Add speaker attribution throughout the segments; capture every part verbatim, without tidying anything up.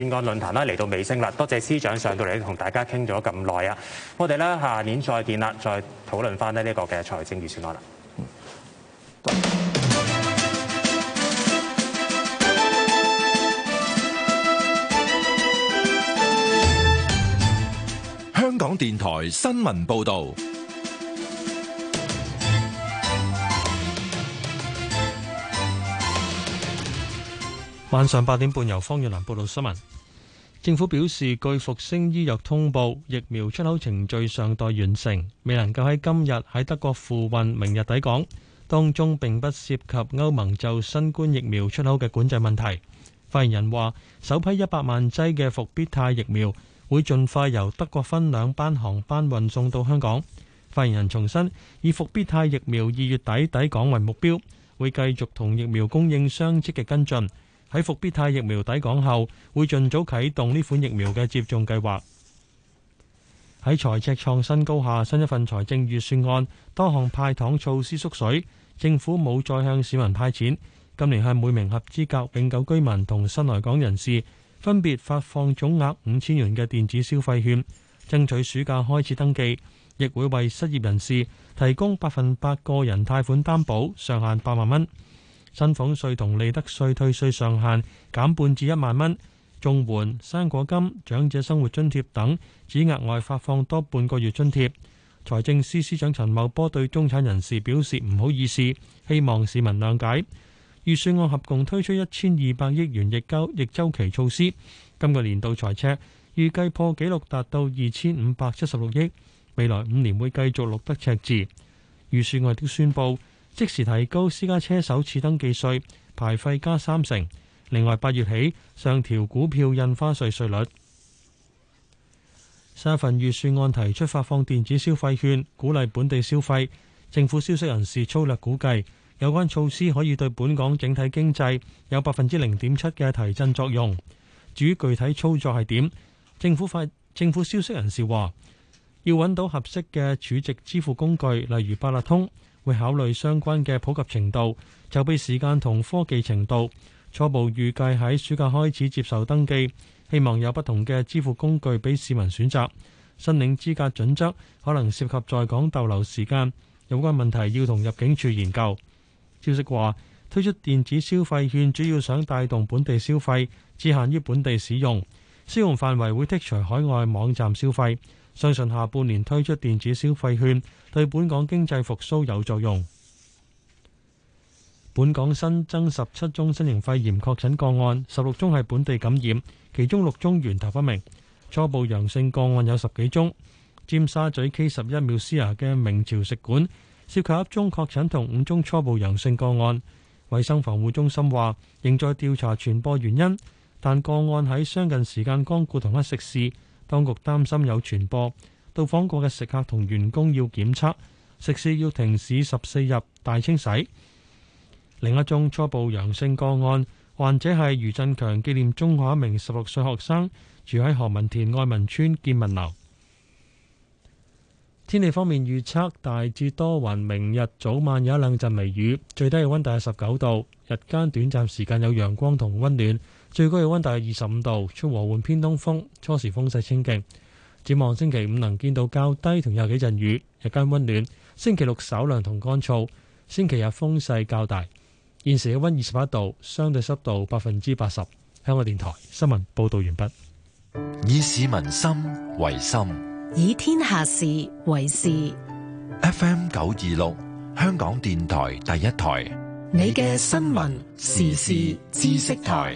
Speaker 1: 議案論壇啦嚟到尾聲啦，多謝司長上到嚟同大家傾咗咁耐啊！我哋咧下年再見啦，再討論翻咧呢個嘅財政預算案啦。
Speaker 2: 香港電台新聞報導。
Speaker 3: 晚上八點半，由方月蘭報道新聞。政府表示，據復星醫藥通報，疫苗出口程序尚待完成，未能夠喺今日喺德國付運，明日抵港。當中並不涉及歐盟就新冠疫苗出口嘅管制問題。發言人話，首批一百萬劑嘅復必泰疫苗會盡快由德國分兩班航班運送到香港。發言人重申，以復必泰疫苗二月底抵港為目標，會繼續同疫苗供應商積極跟進。喺復必泰疫苗抵港後，會盡早啟動呢款疫苗嘅接種計劃。喺財赤創新高下，新一份財政預算案多項派糖措施縮水，政府冇再向市民派錢。今年係每名合資格永久居民同新來港人士分別發放總額五千元嘅電子消費券，爭取暑假開始登記，亦會為失業人士提供百分百個人貸款擔保，上限八萬蚊。薪俸稅同利得稅退稅上限減半至一萬蚊，綜援、生果金、長者生活津貼等只額外發放多半個月津貼。財政司司長陳茂波對中產人士表示唔好意思，希望市民諒解。預算案合共推出一千二百億元逆交逆周期措施，今個年度財赤預計破紀錄達到二千五百七十六億，未來五年會繼續錄得赤字。預算案亦都宣布即時提高私家車首次登記稅，牌費加三成。另外，八月起上調股票印花稅稅率。上一份預算案提出發放電子消費券，鼓勵本地消費。政府消息人士粗略估計，有關措施可以對本港整體經濟有百分之零點七嘅提振作用。至於具體操作係點，政府發政府消息人士話，要揾到合適嘅儲值支付工具，例如八達通。會考慮相關嘅普及程度、籌備時間同科技程度，初步預計喺暑假開始接受登記，希望有不同嘅支付工具俾市民選擇。申領資格準則可能涉及在港逗留時間，有關問題要同入境處研究。消息話，推出電子消費券主要想帶動本地消費，只限於本地使用，適用範圍會剔除海外網站消費。相信下半年推出電子消費券對本港經濟復甦有作用。本港新增十七宗新型肺炎確診個案，十六宗係本地感染，其中六宗源頭不明。初步陽性個案有十幾宗。尖沙咀 K 十一 Musea 嘅明朝食館涉及一宗確診同五宗初步陽性個案。衛生防護中心話仍在調查傳播原因，但個案喺相近時間光顧同一食肆。當局擔心有傳播，到訪過嘅食客同員工要檢測，食肆要停市十四日大清洗。另一宗初步陽性個案，患者係余振強紀念中學一名十六歲學生，住喺何文田愛民邨建民樓。天氣方面預測大致多雲，明日早晚有一兩陣微雨，最低氣溫大約十九度，日間短暫時間有陽光同溫暖。最高氣溫大約二十五度，吹和緩偏東風，初時風勢清勁。展望星期五能見度較低，同有幾陣雨，日間溫暖。星期六稍涼同乾燥，星期日風勢較大。現時氣溫二十一度，相對濕度百分之八十。香港電台新聞報道完畢。
Speaker 2: 以市民心為心，
Speaker 4: 以天下事為事。
Speaker 2: F M 九二六，香港電台第一台，
Speaker 4: 你嘅新聞時事知識台。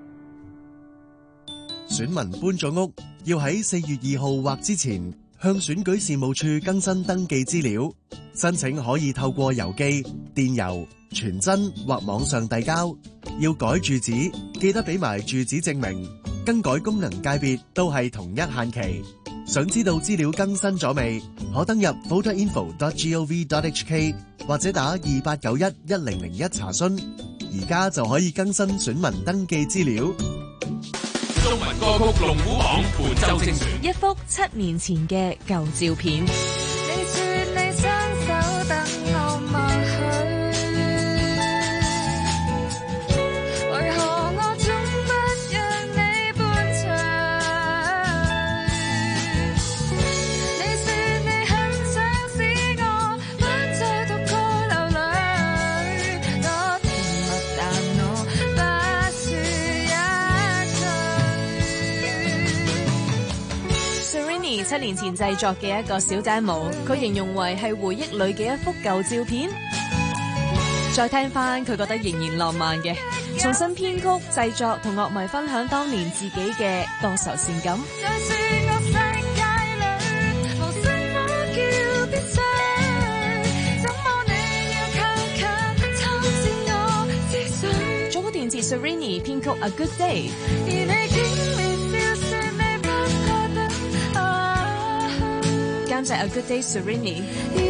Speaker 5: 選民搬咗屋，要喺四月二號或之前向選舉事務處更新登記資料。申請可以透過郵寄、電郵、傳真或網上遞交。要改住址，記得俾埋住址證明。更改功能界別都係同一限期。想知道資料更新咗未？可登入 voter info dot gov dot h k 或者打二八九一一零零一查詢。而家就可以更新選民登記資料。
Speaker 6: 中文歌曲龍虎榜本周精選，
Speaker 4: 一幅七年前嘅舊照片。
Speaker 7: 你說你雙手等我望去，為何我總不讓你伴隨？
Speaker 8: 七年前製作嘅一個小 demo， 佢形容為係回憶裏嘅一幅舊照片。再聽翻，佢覺得仍然浪漫嘅，重新編曲製作，同樂迷分享當年自己嘅多愁善感。中國電視 Serrini 編曲 A Good Day， 監製 A Good Day Serrini。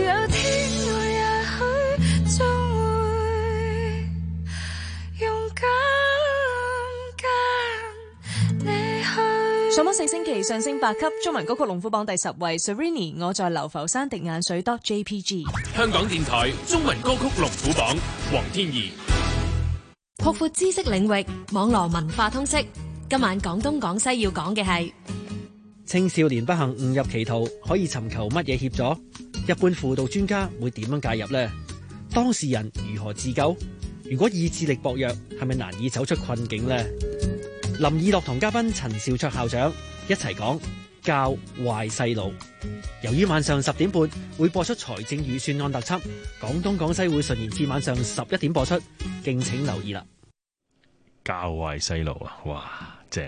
Speaker 8: 上榜四星期上升八級，中文歌曲龍虎榜第十位 Serrini 我在流浮山滴眼水 .J P G。
Speaker 6: 香港電台中文歌曲龍虎榜，黃天怡。
Speaker 9: 擴闊知識領域，網絡文化通識。今晚廣東廣西要講嘅係
Speaker 10: 青少年不幸誤入歧途，可以尋求乜嘢協助？一般輔導專家會點樣介入呢？當事人如何自救？如果意志力薄弱，係咪難以走出困境呢？林以樂同嘉賓陳兆卓校長一齊講教壞細路。由於晚上十點半會播出財政預算案特輯，廣東廣西會順延至晚上十一點播出，敬請留意啦。
Speaker 11: 教壞細路啊，哇，正！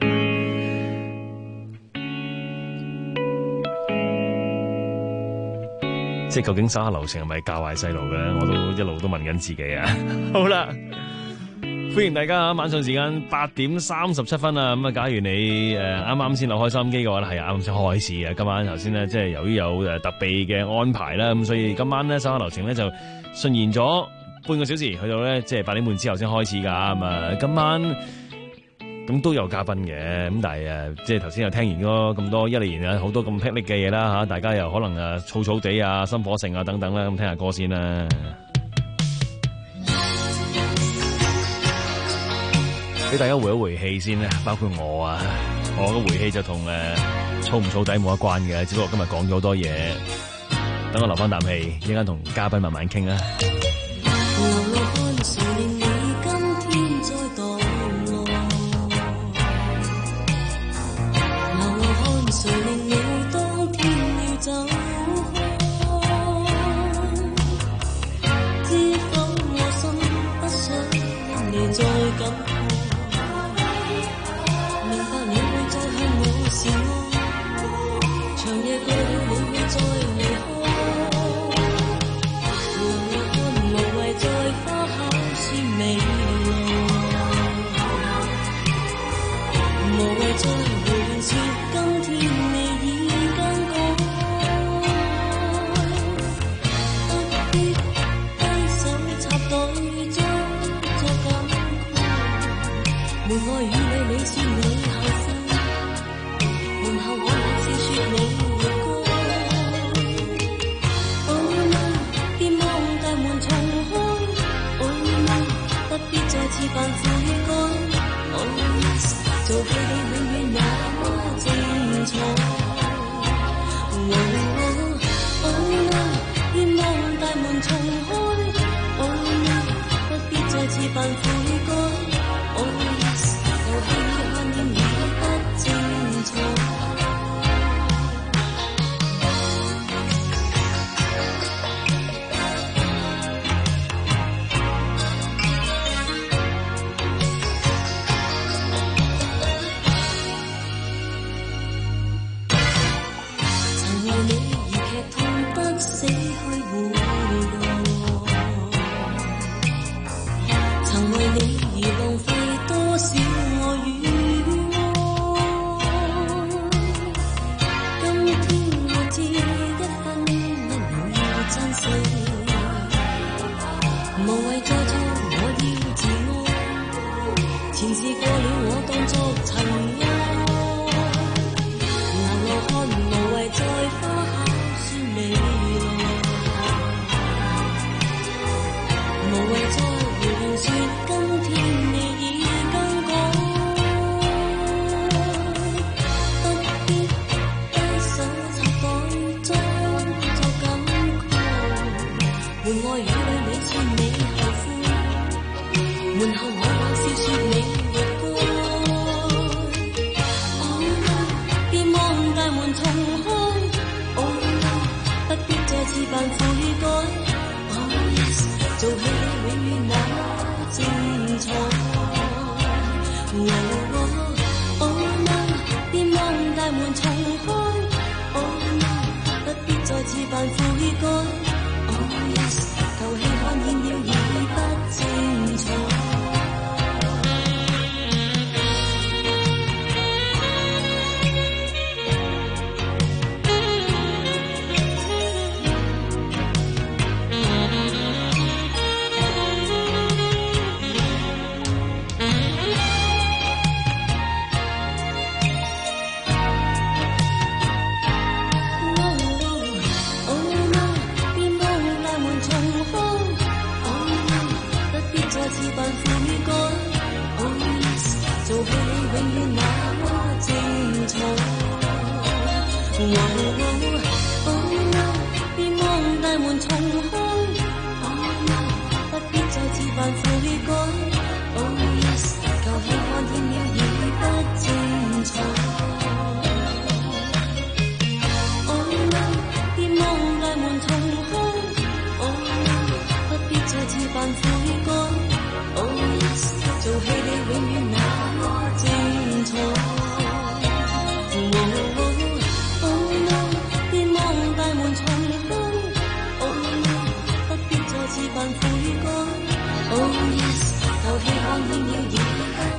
Speaker 11: 即係究竟手下留情係咪教壞細路嘅咧？我都一路都問緊自己啊。好啦。歡迎大家晚上時間八點三十七分啊！咁啊，假如你誒啱啱先留開收音機嘅話咧，係啱啱先開始啊！今晚頭先咧，即係由於有誒特備嘅安排啦，咁所以今晚咧手下留情咧就順延咗半個小時，去到咧即係八點半之後先開始噶。咁啊，今晚咁都有嘉賓嘅，咁但係誒即係頭先又聽完咗咁多一嚟啊好多咁霹靂嘅嘢啦嚇，大家又可能誒燥燥地啊、心火盛啊等等啦，咁聽下歌先啦。俾大家回一回氣先咧，包括我啊，我嘅回氣就同誒燥唔燥底冇得關嘅，只不過今日講咗好多嘢，等我留翻啖氣，一陣間同嘉賓慢慢傾啊。
Speaker 12: 再離開，無謂再花。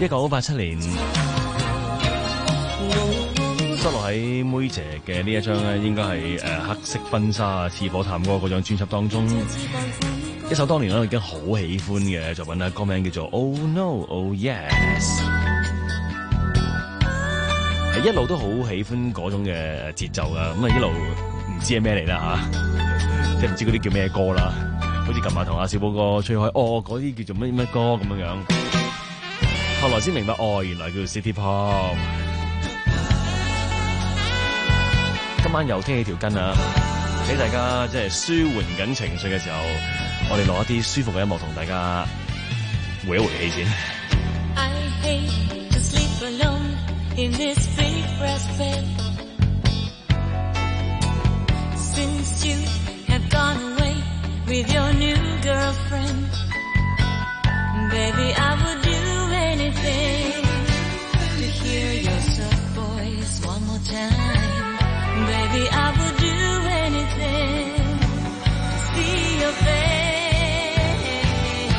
Speaker 11: 一九八七年收落喺妹姐嘅呢一張咧，應該係誒黑色婚紗啊、似火探戈嗰張專輯當中，一首當年我已經好喜歡嘅作品啦，歌名叫做 Oh No Oh Yes， 係一路都好喜歡嗰種嘅節奏噶，咁啊一路唔知係咩嚟啦吓，即係唔知嗰啲叫咩歌啦，好似琴晚同阿小寶哥吹開，哦嗰啲叫做乜乜歌咁樣樣，後來先明白，哦原來叫做 City Pop。今晚又聽起條筋啊！俾大家即係舒緩緊情緒嘅時候，我哋攞一啲舒服嘅音樂同大家回一回氣先。
Speaker 12: I hate to sleep alone in this big brass bed. Since you have gone away with your new girlfriend, baby, I would do anything to hear your soft voice one more time.Baby, I would do anything to see your face.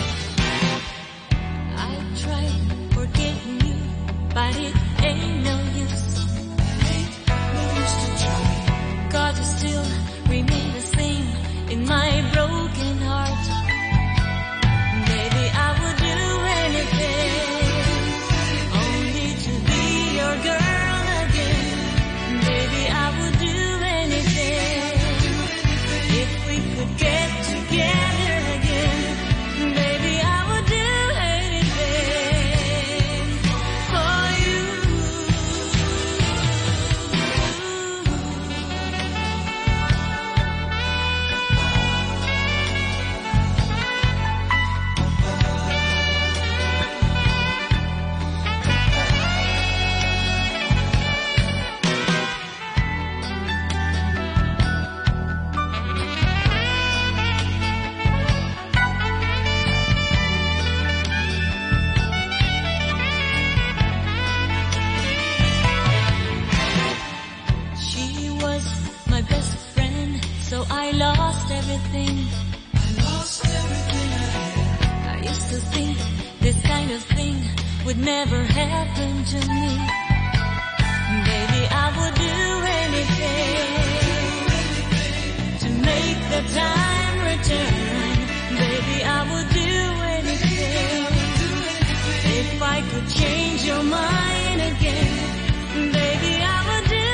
Speaker 12: I tried forgetting you, but it ain't no use. Ain't no use to try. 'Cause you still remain the same in my broken heart. Baby, I would do anything only to be your girl.Baby, I would do anything if we could get together again. Baby, I would do anything for you. So I lost everything. I lost everything I had. I used to think this kind of thing would never happen to me. Baby, I would do anything to make the time return. Baby, I would do anything if I could change your mind again. Baby, I would do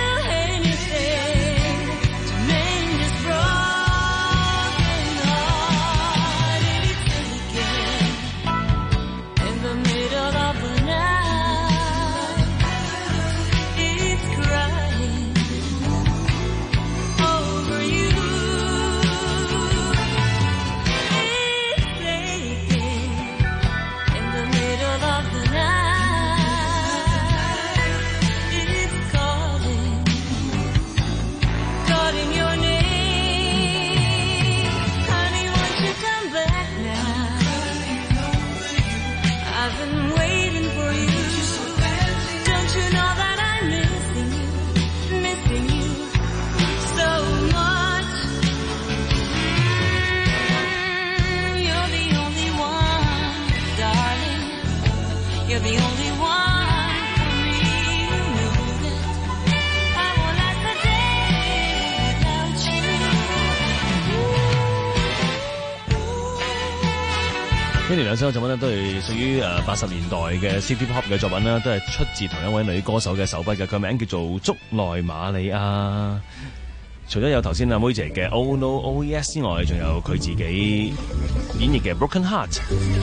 Speaker 12: 呢兩首作品咧都係屬於誒八十年代嘅 City Pop 嘅作品啦，都係出自同一位女歌手嘅手筆嘅，佢名叫做竹內瑪利亞。除咗有頭先阿妹姐嘅 Oh No Oh Yes 之外，仲有佢自己演繹嘅 Broken Heart。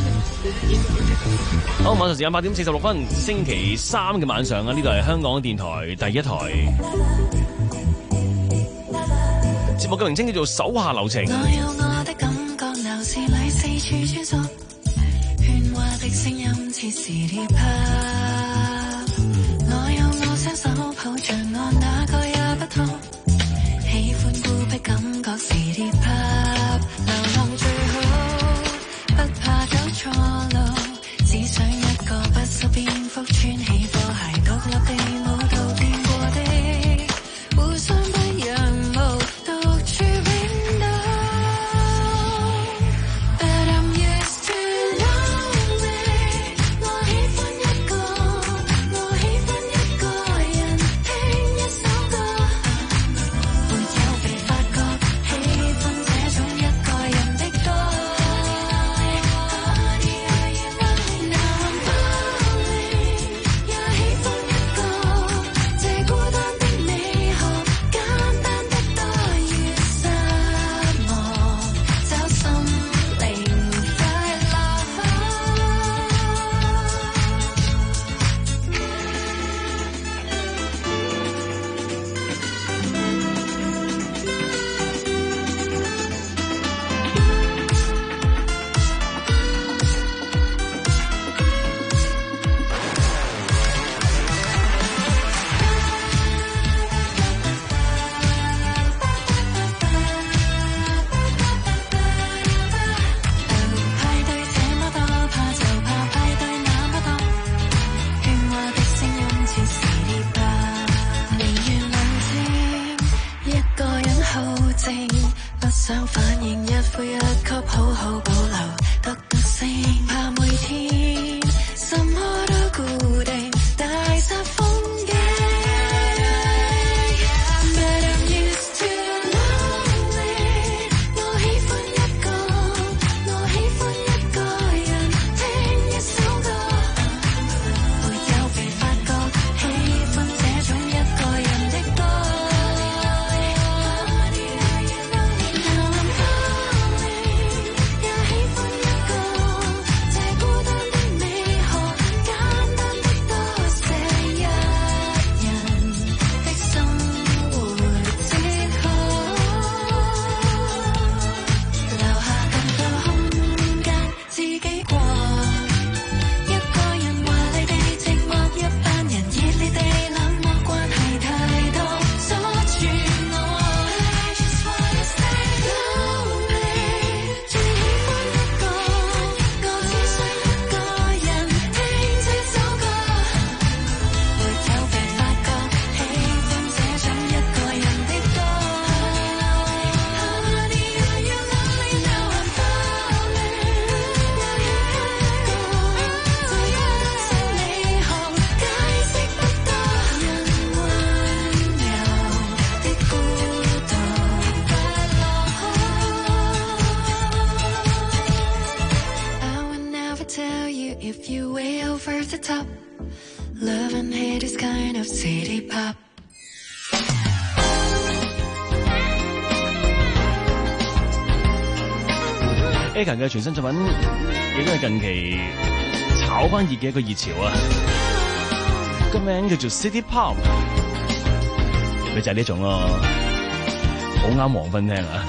Speaker 12: 好，晚上時間八點四十六分，星期三嘅晚上啊，呢度係香港電台第一台。節目嘅名稱叫做手下留情。
Speaker 13: 我有我的感覺，鬧市裏四處穿梭，喧嘩的聲音似是 hip hop。我有我雙手抱着我，哪個也不拖。喜歡孤僻感覺是 hip hop， 流浪最好，不怕走錯路，只想一個不修邊幅穿起波鞋，獨立地舞蹈見過的，互相不讓步。But I'm used to lonely， 我喜歡一 City Pop。
Speaker 11: Eka 嘅全新作品，亦都係近期炒翻熱嘅一個熱潮啊！個名叫做 City Pop， 咪就係呢種咯，好啱黃昏聽啊！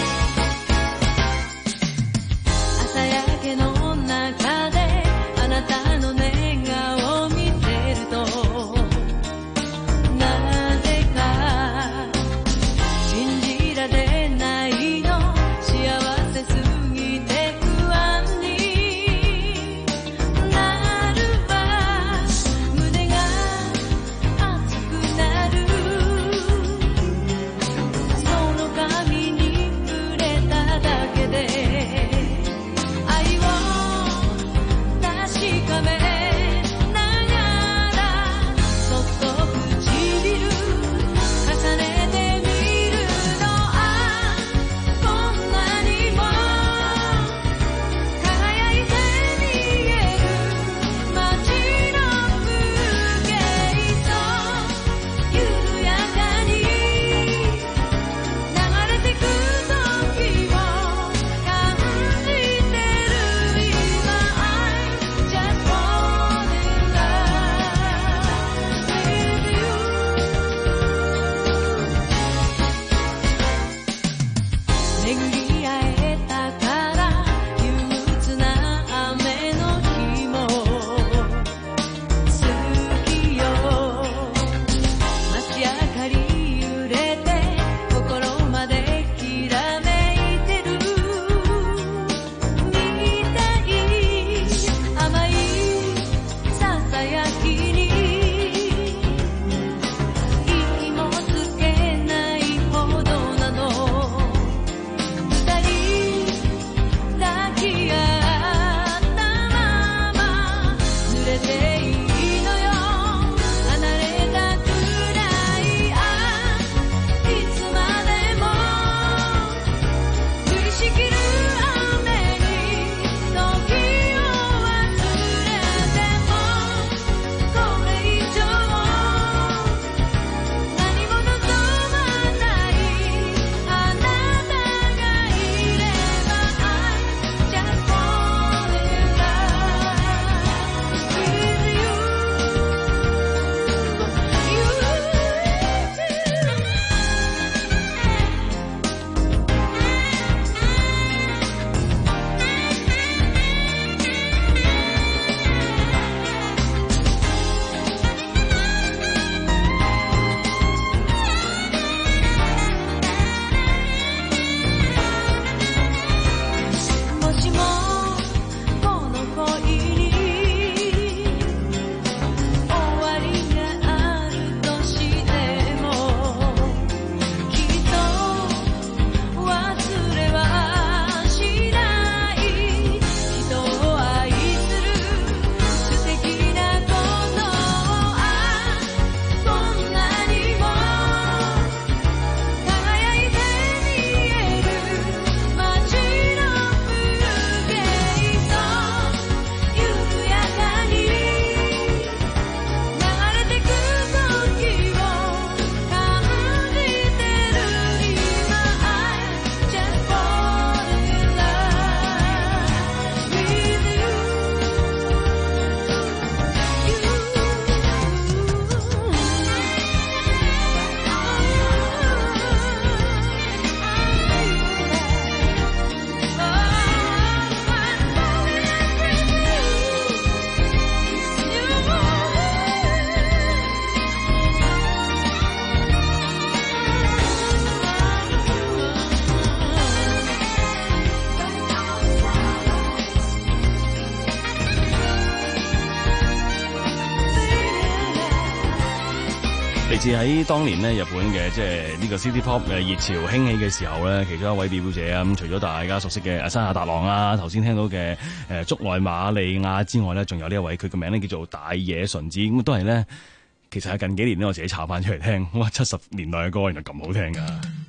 Speaker 11: 嚟自喺當年咧日本嘅即係呢個 City Pop 嘅熱潮興起嘅時候咧，其中一位表姐啊，咁除咗大家熟悉嘅山下達郎啊，頭先聽到嘅誒竹內瑪利亞之外咧，仲有呢一位佢嘅名咧叫做大野純子，咁都係咧，其實係近幾年咧我自己查翻出嚟聽，哇七十年代嘅歌原來咁好聽噶。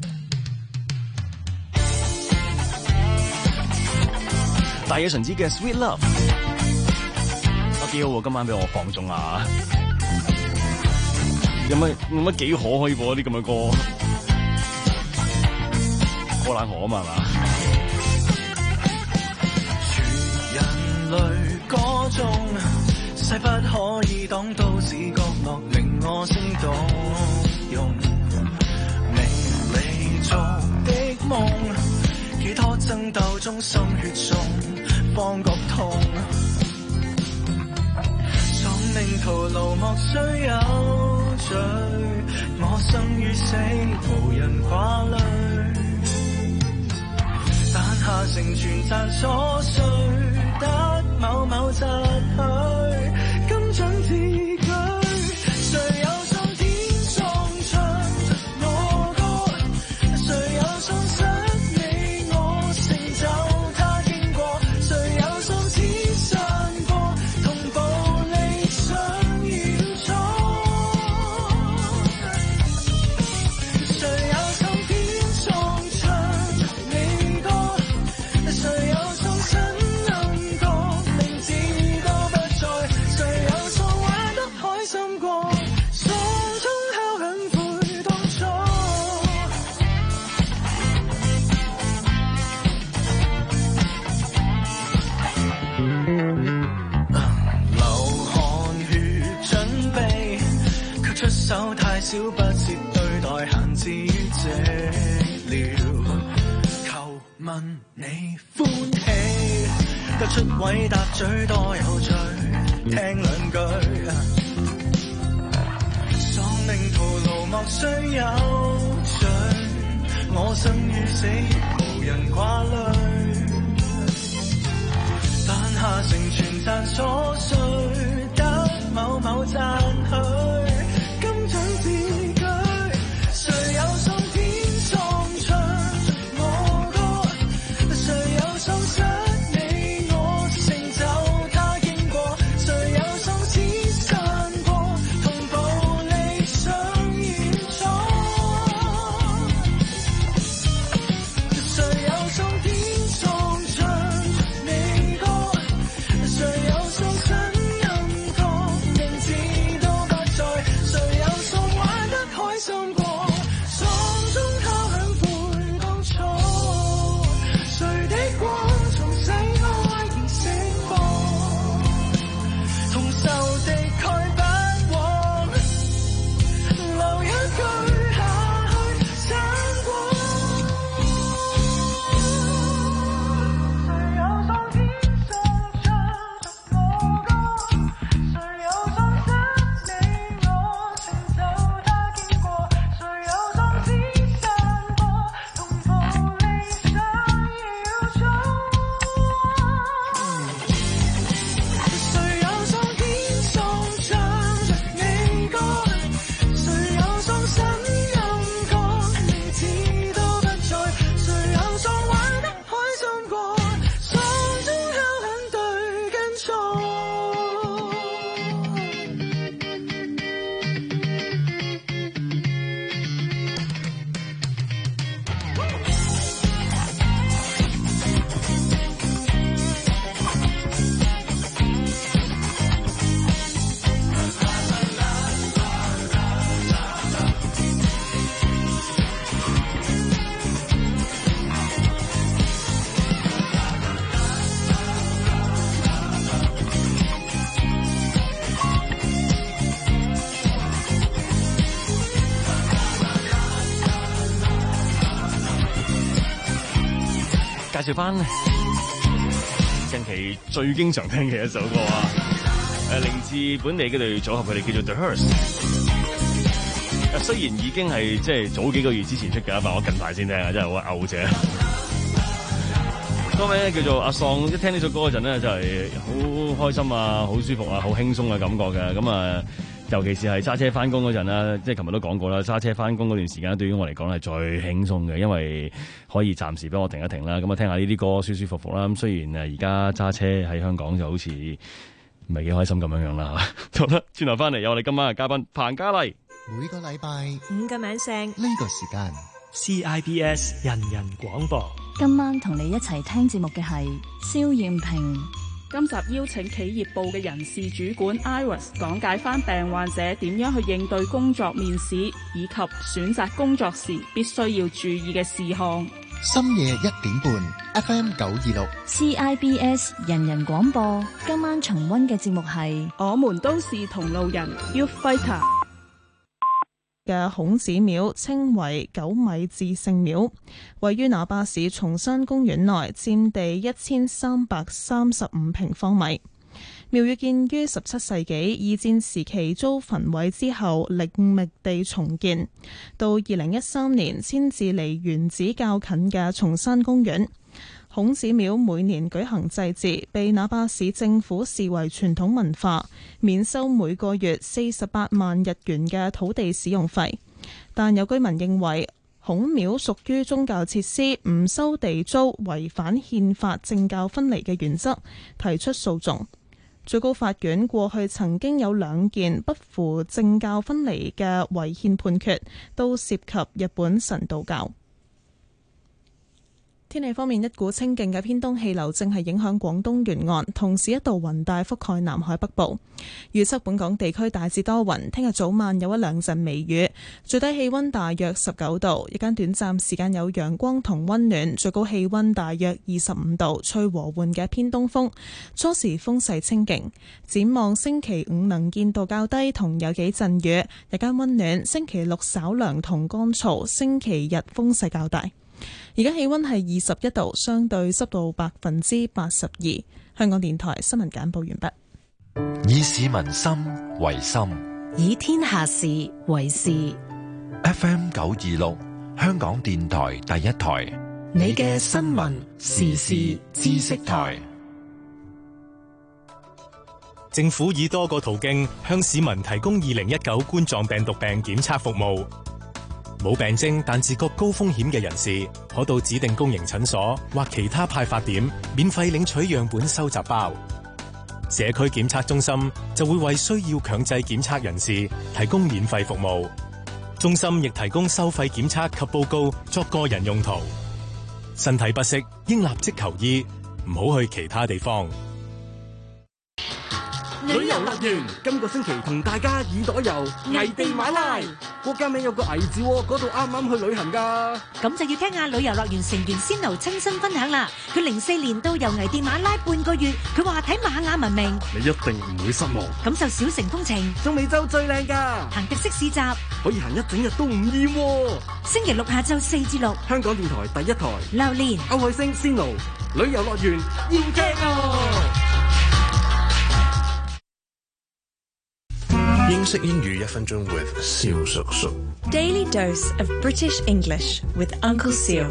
Speaker 11: 大野純子嘅 Sweet Love 都幾好喎，今晚俾我放縱啊！ 有乜有乜幾可可以播啲咁嘅歌？過冷河啊嘛，係嘛？
Speaker 14: 全人類歌頌，勢不可以擋，都市角落令我聲動。用名利做的夢，幾多爭鬥中心血中方覺痛。喪命徒勞莫須有罪，我生與死無人掛慮。誕下成全賺瑣碎，得某某窒去，金獎自居。誰有心天送唱着我歌，誰有心失你我成就他經過，誰有心此散播同步理想遠衝，誰有心天送唱着你歌，誰有心身暗角名字都不在，誰有心玩得開心過，喪中敲響悔當初。流汗血準備，卻出手太少，不屑對待閒置於這了。求問你歡喜，得出位答嘴多有趣，聽兩句。喪命徒勞莫須有罪，我生與死無人掛慮。誕下成全賺瑣碎，得某某讚許，金獎自居。誰有心天送唱着我歌，誰有心失你我成就他經過，誰有心此散播同步理想遠衝，誰有心天送唱着你歌，誰有心身暗角名字都不在，誰有心玩得開心過，喪中敲響悔當初。誰的光從洗開而釋放，同仇敵蓋不往，留一句下去閃光。誰有心天送唱着我歌，誰有心失你我成就他經過，誰有心此散播同步理想要衝，誰有心天送唱着你歌，誰有心身暗角名字都不在，誰有心玩得開心過，喪中敲響對跟錯。
Speaker 11: 介紹翻近期最經常聽嘅一首歌啊！誒，嚟自本地嘅隊組合，佢哋叫做 The Hearst。誒，雖然已經係即係早幾個月之前出嘅，但我近排先聽啊，真係好嘔啫。歌名咧叫做阿喪，一聽呢首歌嗰陣咧就係好開心啊，好舒服啊，好輕鬆嘅感覺嘅。咁啊，尤其是係揸車翻工嗰陣啦，即係琴日都講過啦，揸車翻工嗰段時間對於我嚟講係最輕鬆嘅，因為可以暫時俾我停一停啦。咁啊，聽下呢啲歌舒舒服服啦。咁雖然誒而家揸車喺香港就好似唔係幾開心咁樣樣啦。好啦，轉頭翻嚟有我哋今晚嘅嘉賓彭嘉麗。
Speaker 15: 每個禮拜
Speaker 8: 五個晚上
Speaker 15: 呢個時間
Speaker 16: C I B S 人人廣播。
Speaker 17: 今晚同你一齊聽節目嘅係蕭艷萍、
Speaker 15: 今集邀請企業部嘅人事主管 Iris 講解翻病患者點樣去應對工作面試，以及選擇工作時必須要注意嘅事項。
Speaker 16: 深夜一點半 F M 九二六
Speaker 17: C I B S 人人廣播，今晚重溫嘅節目係
Speaker 15: 我們都是同路人 Youth Fighter
Speaker 18: 嘅孔子廟，稱為九米至聖廟，位於那霸市松山公園內，佔地一千三百三十五平方米。廟宇建於十七世紀，二戰時期遭焚毀之後，另覓地重建，到二零一三年遷至離原址較近嘅松山公園。孔子廟每年舉行祭祀，被那霸市政府視為傳統文化，免收每個月四十八萬日元嘅土地使用費。但有居民認為孔廟屬於宗教設施，唔收地租，違反憲法政教分離嘅原則，提出訴訟。最高法院過去曾經有兩件不符政教分離嘅違憲判決，都涉及日本神道教。天氣方面，一股清勁嘅偏東氣流正係影響廣東沿岸，同時一道雲帶覆蓋南海北部。預測本港地區大致多雲，聽日早晚有一兩陣微雨，最低氣溫大約十九度，日間短暫時間有陽光同溫暖，最高氣溫大約二十五度，吹和緩嘅偏東風，初時風勢清勁。展望星期五能見度較低，同有幾陣雨，日間溫暖。星期六稍涼同乾燥，星期日風勢較大。而家氣溫係二十一度，相對濕度百分之八十二。香港電台新聞簡報完畢。
Speaker 2: 以市民心為心，
Speaker 4: 以天下事為事。
Speaker 2: F M 九二六，香港電台第一台，
Speaker 4: 你嘅新聞時事知識台。
Speaker 19: 政府以多個途徑向市民提供二零一九冠狀病毒病檢測服務。冇病徵但自覺高風險嘅人士，可到指定公營診所或其他派發點免費領取樣本收集包。社區檢測中心就會為需要強制檢測人士提供免費服務。中心亦提供收費檢測及報告作個人用途。身體不適應立即求醫，唔好去其他地方。
Speaker 20: 旅遊樂園今個星期同大家耳朵遊危地馬拉，國家名有個危字，嗰度啱啱去旅行噶。
Speaker 21: 咁就要聽下旅遊樂園成員仙奴親身分享啦。佢零四年到遊危地馬拉半個月，佢話睇瑪雅文明，
Speaker 20: 你一定唔會失望。
Speaker 21: 感受小城風情，
Speaker 20: 中美洲最靚噶，
Speaker 21: 行特色市集，
Speaker 20: 可以行一整日都唔厭。
Speaker 21: 星期六下晝四至六，
Speaker 20: 香港電台第一台，
Speaker 21: 榴蓮、
Speaker 20: 歐海星、仙奴旅遊樂園要聽啊！
Speaker 22: 英式英語一分鐘 with 蕭叔叔。
Speaker 23: Daily dose of British English with Uncle Seal.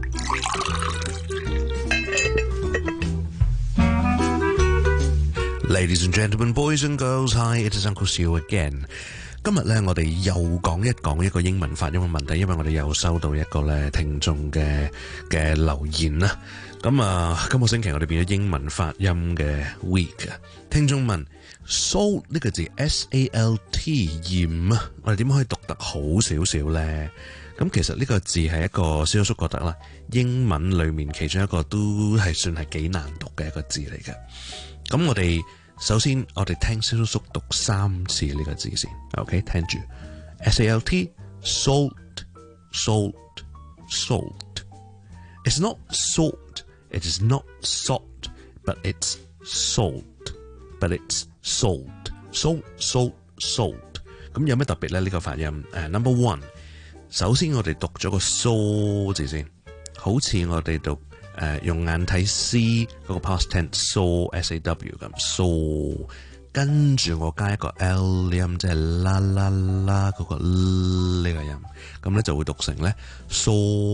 Speaker 22: Ladies and gentlemen, boys and girls, hi, it is Uncle Seal again. 今日咧，我哋又講一講一個英文發音嘅問題，因為我哋又收到一個咧聽眾嘅嘅留言啦。咁啊，今個星期我哋變咗英文發音嘅 week 啊。聽眾問 salt 呢個字 S A L T 鹽啊，我哋點可以讀得好少少咧？咁其實呢個字係一個蕭叔覺得啦，英文裡面其中一個都係算係幾難讀嘅一個字嚟嘅。咁我哋首先我哋聽蕭叔讀三次呢個字先 ，OK？ 聽住 S A L T salt salt salt. It's not salt, it is not salt, but it's salt, but it's salt, salt, salt, salt. 咁有咩特別咧？呢、這個發音誒、uh, ，number one， 首先我哋讀咗個 so 字先，好似我哋讀誒、uh, 用眼睇 C 嗰個 past tense so S A W 咁 so， 跟住我加一個 L 音，即係啦啦啦嗰個呢個音，咁咧就會讀成咧 so。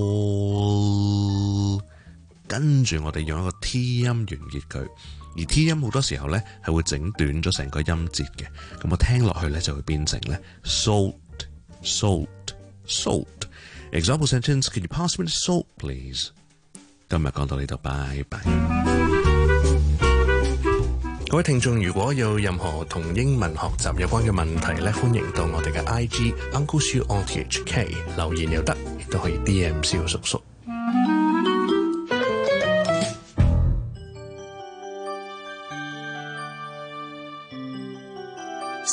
Speaker 22: 跟住我哋用一個 T 音完結佢，而 T 音好多時候咧係會整短咗成個音節嘅，咁我聽落去咧就會變成咧 salt salt salt。 Example sentence: Can you pass me the salt, please? 今日講到呢度，拜拜。各位聽眾，如果有任何同英文學習有關嘅問題咧，歡迎到我哋嘅 I G Uncle Siu on T H K 留言又得，亦都可以 D M 蕭叔叔。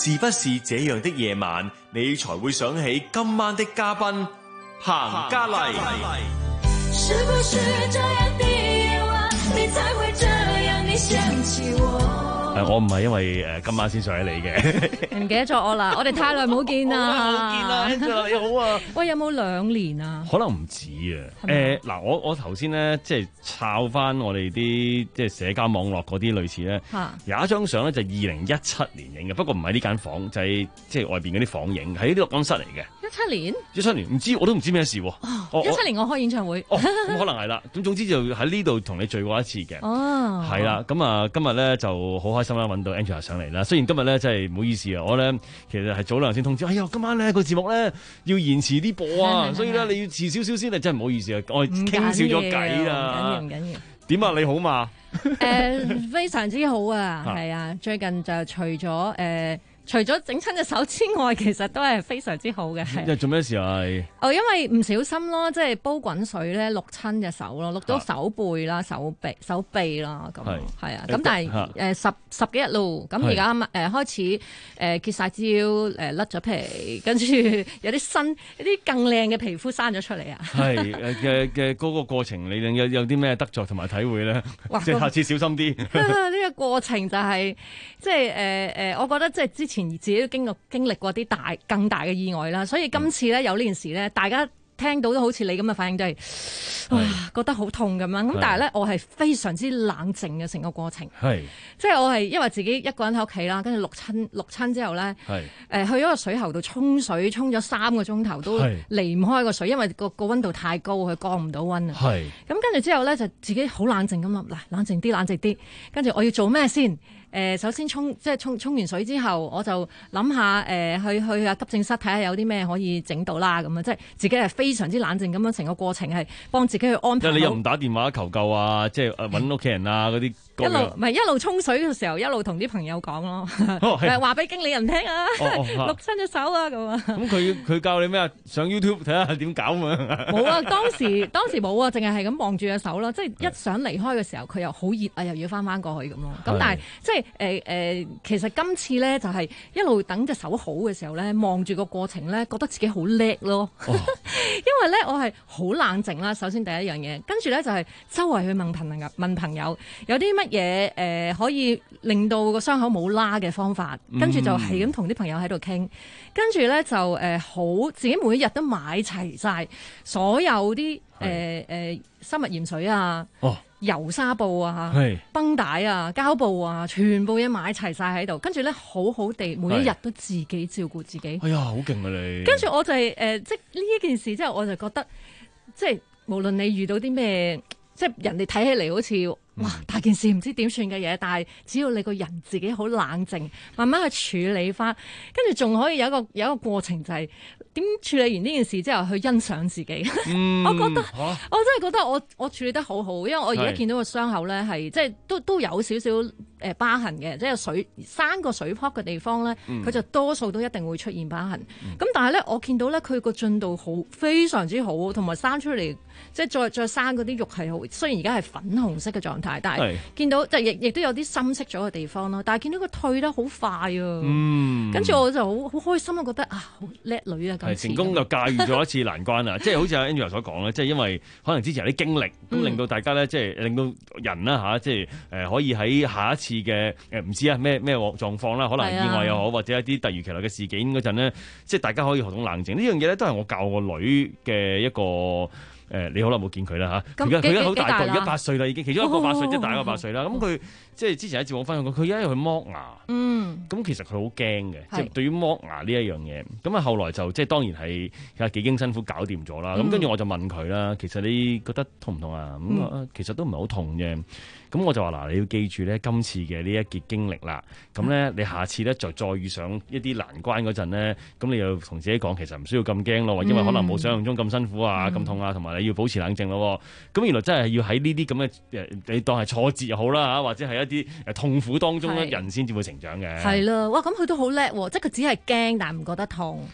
Speaker 1: 是不是這樣的夜晚，你才會想起今晚的嘉賓彭嘉麗？
Speaker 12: 是不是這樣的夜晚，你才會這樣地想起我？
Speaker 11: 誒，我唔係因為誒今晚先上起你嘅，
Speaker 3: 唔記得咗我啦，我哋太耐冇見啦，
Speaker 11: 冇見啦，Angela你好啊！
Speaker 3: 喂，有冇兩年啊？
Speaker 11: 可能唔止啊！誒嗱、呃，我我頭先咧即係抄翻我哋啲即係社交網絡嗰啲類似咧，有一張相咧就係二零一七年影嘅，不過唔係呢間房，就係即係外邊嗰啲房影，喺啲錄音室嚟嘅。
Speaker 3: 一七年？一
Speaker 11: 七年唔知我都唔知咩事喎。
Speaker 3: 一七年我開演唱會。
Speaker 11: 哦，咁可能係啦。咁總之就喺呢度同你聚過一次嘅。
Speaker 3: 哦。
Speaker 11: 係啦，咁啊今日咧就好開心啦，揾到 Angela 上嚟啦。雖然今日咧真係唔好意思啊，我咧其實係早兩日先通知，哎呀今晚咧個節目咧要延遲啲播啊，所以咧你要遲少少先，真係唔好意思啊，我傾少咗偈啦。
Speaker 3: 唔緊要，唔緊要。
Speaker 11: 點啊？你好嘛？
Speaker 3: 誒、呃，非常之好啊，係啊，最近就除咗誒。呃除咗整親隻手之外，其實都係非常之好嘅。係。
Speaker 11: 做咩事啊？
Speaker 3: 哦，因為唔小心咯，即係煲滾水咧，淥親隻手咯，淥到手背啦、手臂、手臂啦，咁係啊。咁但係誒十十幾日咯，咁而家誒開始誒結晒焦，誒甩咗皮，跟住有啲新、有啲更靚嘅皮膚生咗出嚟啊。係
Speaker 11: 嘅嘅嗰個過程，你有有啲咩得着同埋體會咧？即係下次小心啲。
Speaker 3: 呢個過程就係即係誒誒，我覺得即係之前。自己都經歷經歷過啲大更大嘅意外啦，所以今次咧有呢件事咧，大家聽到都好似你咁嘅反應，都係哇覺得好痛咁樣。咁但係咧，我係非常之冷靜嘅成個過程，係即係我係因為自己一個人喺屋企啦，跟住淥親淥親之後咧，係誒去咗個水喉度沖水，沖咗三個鐘頭都離唔開個水，因為個個溫度太高，佢降唔到溫啊。係咁跟住之後咧，就自己好冷靜咁諗，嗱冷靜啲，冷靜啲，跟住我要做咩先？誒、呃，首先沖即係沖沖完水之後，我就諗下誒去去下急症室睇下有啲咩可以整到啦咁啊！即係自己係非常之冷靜咁樣，成個過程係幫自己去安排。即係你又唔打電話求救啊？即係揾屋企人啊嗰啲。一路唔係一路沖水嘅時候，一路同啲朋友講咯，誒話俾經理人聽啊，淥親隻手啊咁啊。咁佢佢教你咩啊？上 YouTube 睇下點搞啊？冇啊！當時當時冇啊，淨係係咁望住隻手咯。即係一想離開嘅時候，佢又好熱啊，又要翻翻過去咁咯。咁但係即係誒誒，其實今次咧就係一路等隻手好嘅時候咧，望住個過程咧，覺得自己好叻咯。哦、因為咧我係好冷靜啦。首先第一樣嘢，跟住咧就係周圍去問朋友問朋友有啲乜嘢誒、呃、可以令到個傷口冇拉嘅方法，跟住就係咁同啲朋友喺度傾，跟住咧就誒好、呃、自己每一日都買齊晒所有啲誒誒生物鹽水啊、哦、油紗布啊、繃帶啊、膠布啊，全部嘢買齊晒喺度，跟住咧好好地每一日都自己照顧自己。哎呀，好勁啊你！跟住我就係、是、誒、呃，即係呢一件事之後，我就覺得即係無論你遇到啲咩，即係人哋睇起嚟好似。哇！大件事唔知點算嘅嘢，但係只要你個人自己好冷靜，慢慢去處理翻，跟住仲可以有一個有一個過程，就係點處理完呢件事之後去欣賞自己。嗯、我覺得、啊、我真係覺得我我處理得好好，因為我而家見到個傷口咧係即係都都有少少誒疤痕嘅，即係水生個水泡嘅地方咧，佢、嗯、就多數都一定會出現疤痕。咁、嗯、但係咧，我見到咧佢個進度好非常之好，同埋生出嚟即係再再生嗰啲肉係好，雖然而家係粉紅色嘅狀態。但係見到就亦亦都有啲深色咗嘅地方咯，但係見到佢退得好快啊，嗯，跟住我就好好開心啊，覺得啊好叻女啊，係成功就駕馭咗一次難關啊！即係好似阿 Angela 所講咧，即係因為可能之前有啲經歷，咁、嗯、令到大家咧，即係令到人啦吓，即係誒可以喺下一次嘅誒唔知啊咩咩狀況啦，可能意外又好，或者一啲突如其來嘅事件嗰陣咧，即係大家可以學到冷靜。呢樣嘢咧都係我教我女嘅一個。誒你好耐冇見佢啦嚇，而家佢而家好大個，而家八歲啦已經，其中一個八歲，即係大一個八歲啦。咁佢即係之前喺節目分享過，佢而家去剝牙，嗯，咁其實佢好驚嘅，即係對於剝牙呢一樣嘢。咁啊後來就即係當然係啊幾經辛苦搞掂咗啦。咁跟住我就問佢啦，其實你覺得痛唔痛啊？咁、嗯、其實都唔係好痛嘅。咁我就話嗱，你要記住咧，今次嘅呢一節經歷啦。咁咧，你下次咧就再遇上一啲難關嗰陣咧，咁你又同自己講，其實唔需要咁驚咯，因為可能冇想象中咁辛苦啊、咁、嗯、痛啊，同埋你要保持冷靜咯。咁原來真係要喺呢啲咁嘅誒，你當係挫折又好啦嚇，或者係一啲誒痛苦當中咧，人先至會成長嘅。係啦，哇！咁佢都好叻喎，即係佢只係驚，但係唔覺得痛。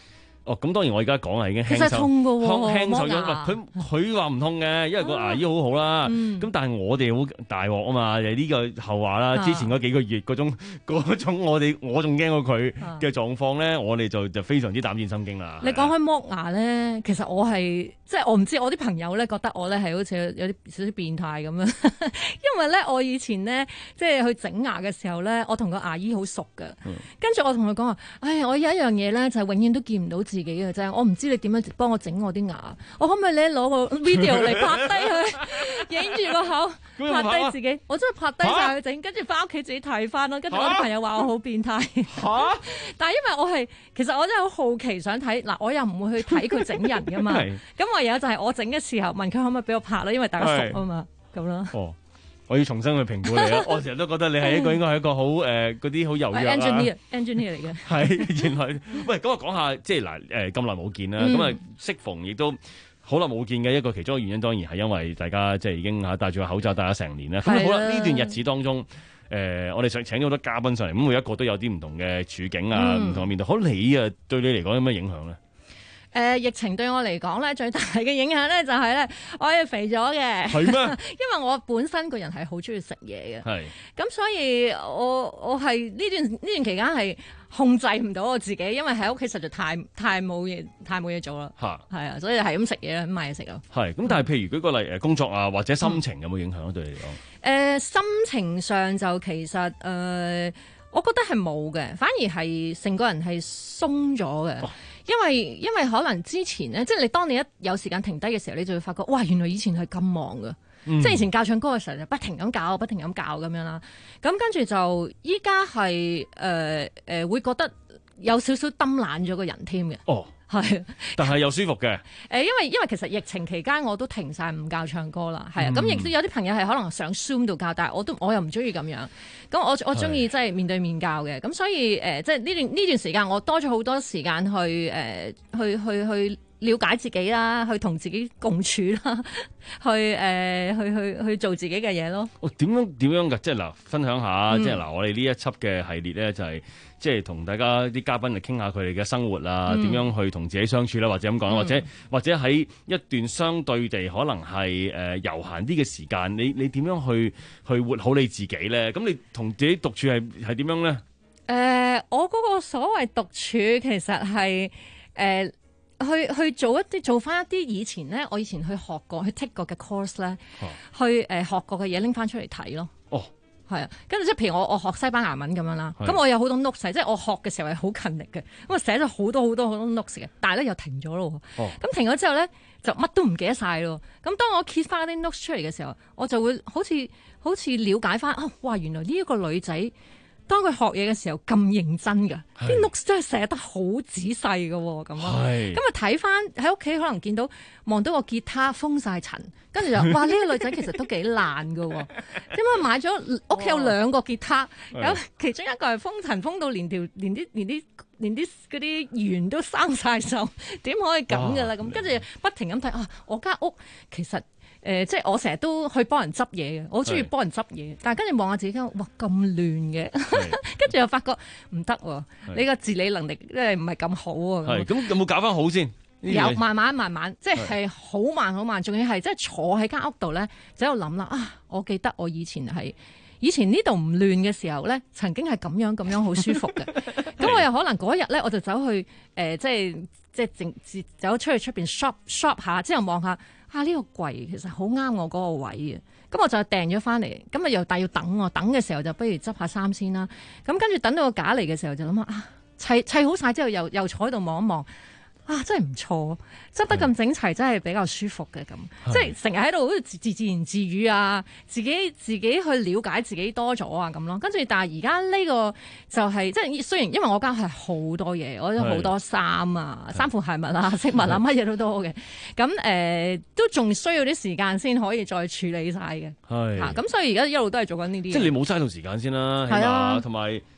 Speaker 11: 哦，咁當然我而家講係已經輕
Speaker 3: 其實痛㗎喎
Speaker 11: 輕手咗。
Speaker 3: 剝牙
Speaker 11: 佢佢話唔痛嘅，因為個牙醫好好啦。咁、
Speaker 3: 嗯、
Speaker 11: 但係我哋好大鑊啊嘛，呢、呢個後話啦。之前嗰幾個月嗰種嗰種我哋我仲驚過佢嘅狀況咧，我哋就就非常之膽戰心驚啦。
Speaker 3: 你講開剝牙咧，其實我係即係我唔知我啲朋友咧覺得我咧係好似有啲少少變態咁樣，因為咧我以前咧即係去整牙嘅時候咧，我同個牙醫好熟㗎。
Speaker 11: 嗯、
Speaker 3: 跟住我同佢講話，唉，我有一樣嘢咧就係永遠都見唔到自己嘅啫，我唔知你點樣幫我整我啲牙，我可唔可以咧攞個 video 嚟拍低佢，影住個口，拍低自己，我真係拍低晒佢整，跟住翻屋企自己睇翻咯。跟住我啲朋友話我好變態，但係因為我係其實我真係好好奇想睇嗱，我又唔會去睇佢整人噶嘛，咁唯有就係我整嘅時候問佢可唔可以俾我拍咯，因為大家熟啊嘛，咁咯。
Speaker 11: 哦，我要重新去評估你啊！我成日都覺得你係一個應該係一個好誒嗰啲好柔弱啊
Speaker 3: engineer engineer 嚟嘅。
Speaker 11: 係原來喂，咁啊講下即係嗱誒咁耐冇見啦，咁啊適逢亦都好耐冇見嘅一個其中嘅原因，當然係因為大家即係已經嚇戴住個口罩戴咗成年啦。咁好啦，呢段日子當中。誒、呃，我哋想請咗好多嘉賓上嚟，咁每一個都有啲唔同嘅處境啊，唔、嗯、同嘅面對。好，你啊，對你嚟講有咩影響咧？誒、
Speaker 3: 呃，疫情對我嚟講咧，最大嘅影響咧就係咧，我係肥咗嘅。
Speaker 11: 係咩？
Speaker 3: 因為我本身個人係好中意食嘢嘅。係。咁所以我我係呢段呢段期間係控制唔到我自己，因為喺屋企實在太太冇嘢太冇嘢做啦。嚇。係啊，所以係咁食嘢啦，咁買嘢食啊。係。咁但係譬如舉個例誒，工作啊或者心情有冇影響咧？對你嚟講？誒、呃、心情上就其實誒、呃，我覺得係冇嘅，反而係成個人係鬆咗嘅、哦，因為因為可能之前咧，即係你當你一有時間停低嘅時候，你就會發覺，哇，原來以前係咁忙㗎、嗯，即係以前教唱歌嘅時候就不停咁教，不停咁教咁樣啦，咁跟住就依家係誒誒會覺得有少少抌懶咗個人添嘅。哦。係，但係又舒服嘅。誒、呃，因為因為其實疫情期間我都停晒唔教唱歌啦，係啊。咁亦都有啲朋友係可能上 Zoom 度教，但係我都我又唔中意咁樣。咁我我中意即係面對面教嘅。咁所以誒、呃，即係呢段呢段時間我多咗好多時間去誒、呃、去去去了解自己啦，去同自己共處啦，去誒、呃、去去去做自己嘅嘢咯。哦，點樣點樣㗎？即係嗱，分享下，嗯、即係嗱，我哋呢一輯嘅系列咧就係、是。即係同大家啲嘉賓嚟傾下佢哋嘅生活啊，點、嗯、樣去同自己相處啦，或者咁講、嗯，或者或者喺一段相對地可能係誒悠閒啲嘅時間，你你點樣去去活好你自己咧？咁你同自己獨處係係點樣咧？誒、呃，我嗰個所謂獨處其實係誒、呃、去去做一啲做翻一啲以前咧，我以前去學過去 take 過嘅 course 咧、哦，去誒、呃、學過嘅嘢拎翻出嚟睇咯。哦。係啊，跟住即係譬如我我學西班牙文咁樣啦，咁我有好多 notes，即係我學嘅時候係好勤力嘅，咁我寫咗好多好多好多 notes 嘅，但係咧又停咗咯。咁、哦、停咗之後咧就乜都唔記得晒咯。咁當我揭翻啲 notes 出嚟嘅時候，我就會好似好似了解翻啊，哇！原來呢一個女仔當佢學嘢嘅時候咁認真㗎，啲 notes 真係寫得好仔細㗎喎，咁咯。咁啊睇翻喺屋企可能見到望到個吉他封晒塵。跟住就哇！呢、這個女仔其實都幾爛噶，點解買咗屋企有兩個吉他，有其中一個係封塵封到連條連啲連啲連啲嗰啲弦都生晒鏽，點可以咁噶啦？咁跟住不停咁睇啊！我間屋其實誒、呃，即係我成日都去幫人執嘢嘅，我好中意幫人執嘢，但係跟住望下自己間屋，哇咁亂嘅，跟住又發覺唔得喎，你個自理能力即係唔係咁好喎。係咁有冇搞翻好先？有慢慢慢慢，即係好慢好慢，仲要係即係坐喺間屋度咧，就喺度諗啦。啊，我記得我以前係以前呢度唔亂嘅時候咧，曾經係咁樣咁樣好舒服嘅。咁我又可能嗰一日咧，我就走去誒、呃，即係即係淨走出去出邊 shop shop 下，之後望下啊呢、呢個櫃其實好啱我嗰個位嘅。咁我就訂咗翻嚟，咁啊又但要等我等嘅時候就不如執下衫先啦。咁跟住等到個架嚟嘅時候就諗下啊砌砌好晒之後又又坐喺度望一望。啊，真係唔錯，執得咁整齊，真係比較舒服嘅咁。即係成日喺度好似自自言自語啊，自己自己去了解自己多咗啊咁咯。跟住，但係而家呢個就係、是、即係雖然因為我間係好多嘢，我有好多衫啊、衫褲鞋襪啊、飾物啊，乜嘢都多嘅。咁誒、呃、都仲需要啲時間先可以再處理晒嘅。係咁、啊、所以而家一路都係做緊呢啲。即係你冇嘥到時間先啦，係啊，同埋。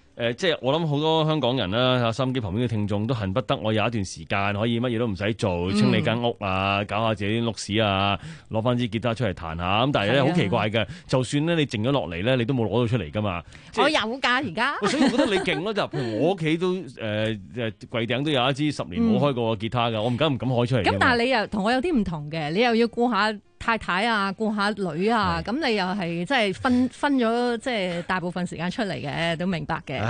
Speaker 11: 誒，即係我諗好多香港人啦，收音機旁邊嘅聽眾都恨不得我有一段時間可以乜嘢都唔使做，清理間屋啊，搞下自己啲碌屎啊，攞翻支吉他出嚟彈下。咁但係咧好奇怪嘅，就算咧你靜咗落嚟咧，你都冇攞到出嚟噶嘛。
Speaker 3: 我有㗎而家。
Speaker 11: 所以我覺得你勁咯，就譬如我屋企都誒誒櫃頂都有一支十年冇開過嘅吉他㗎，我唔敢唔敢開出嚟。
Speaker 3: 咁但係你又同我有啲唔同嘅，你又要顧下太太啊，顧下女啊，咁你又係即係分分咗即係大部分時間出嚟嘅，都明白嘅。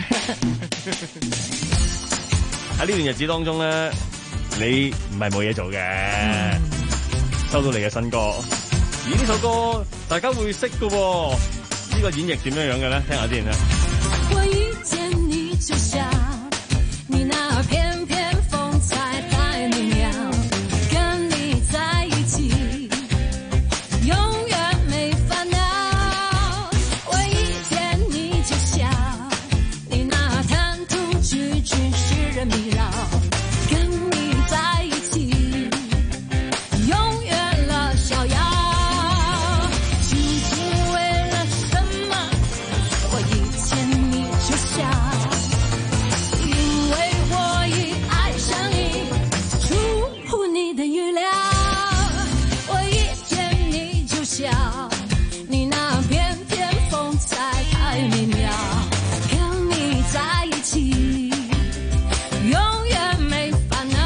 Speaker 11: 喺呢段日子當中咧，你唔係冇嘢做嘅，嗯、收到你嘅新歌，而呢首歌大家會識嘅喎，呢、呢個演繹點樣樣嘅咧？聽下先啊！
Speaker 12: 我遇見你就像你那翩翩風采太美妙，跟你在一起永遠沒煩惱。我遇見你就像你那談吐句句使人迷繞，跟你在一起永遠樂逍遙。究竟為了什麼我遇見你就像，因為我已愛上你，出乎你的預料。我遇見你就像你那翩翩風采太美妙，跟你在一起永遠沒煩惱。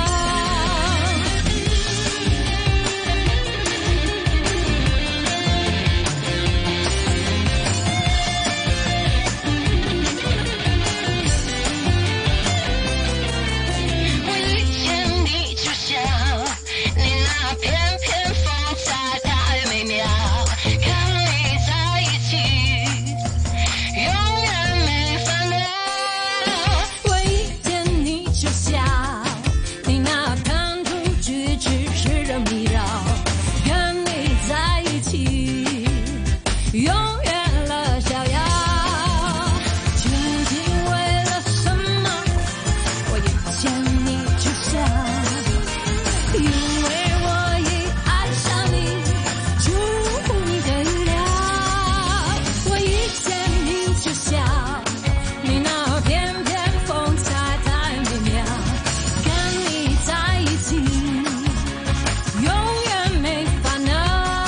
Speaker 12: 我遇見你就像你那翩翩風采太美妙，跟你在一起永遠沒煩惱。我遇見你就像你那談吐句句使人迷繞，跟你在一起永遠樂逍遙。究竟為了什麼我遇見你就像，因為我已愛上你，出乎你的預料。我遇見你就像你那翩翩風采太美妙，跟你在一起永遠沒煩惱。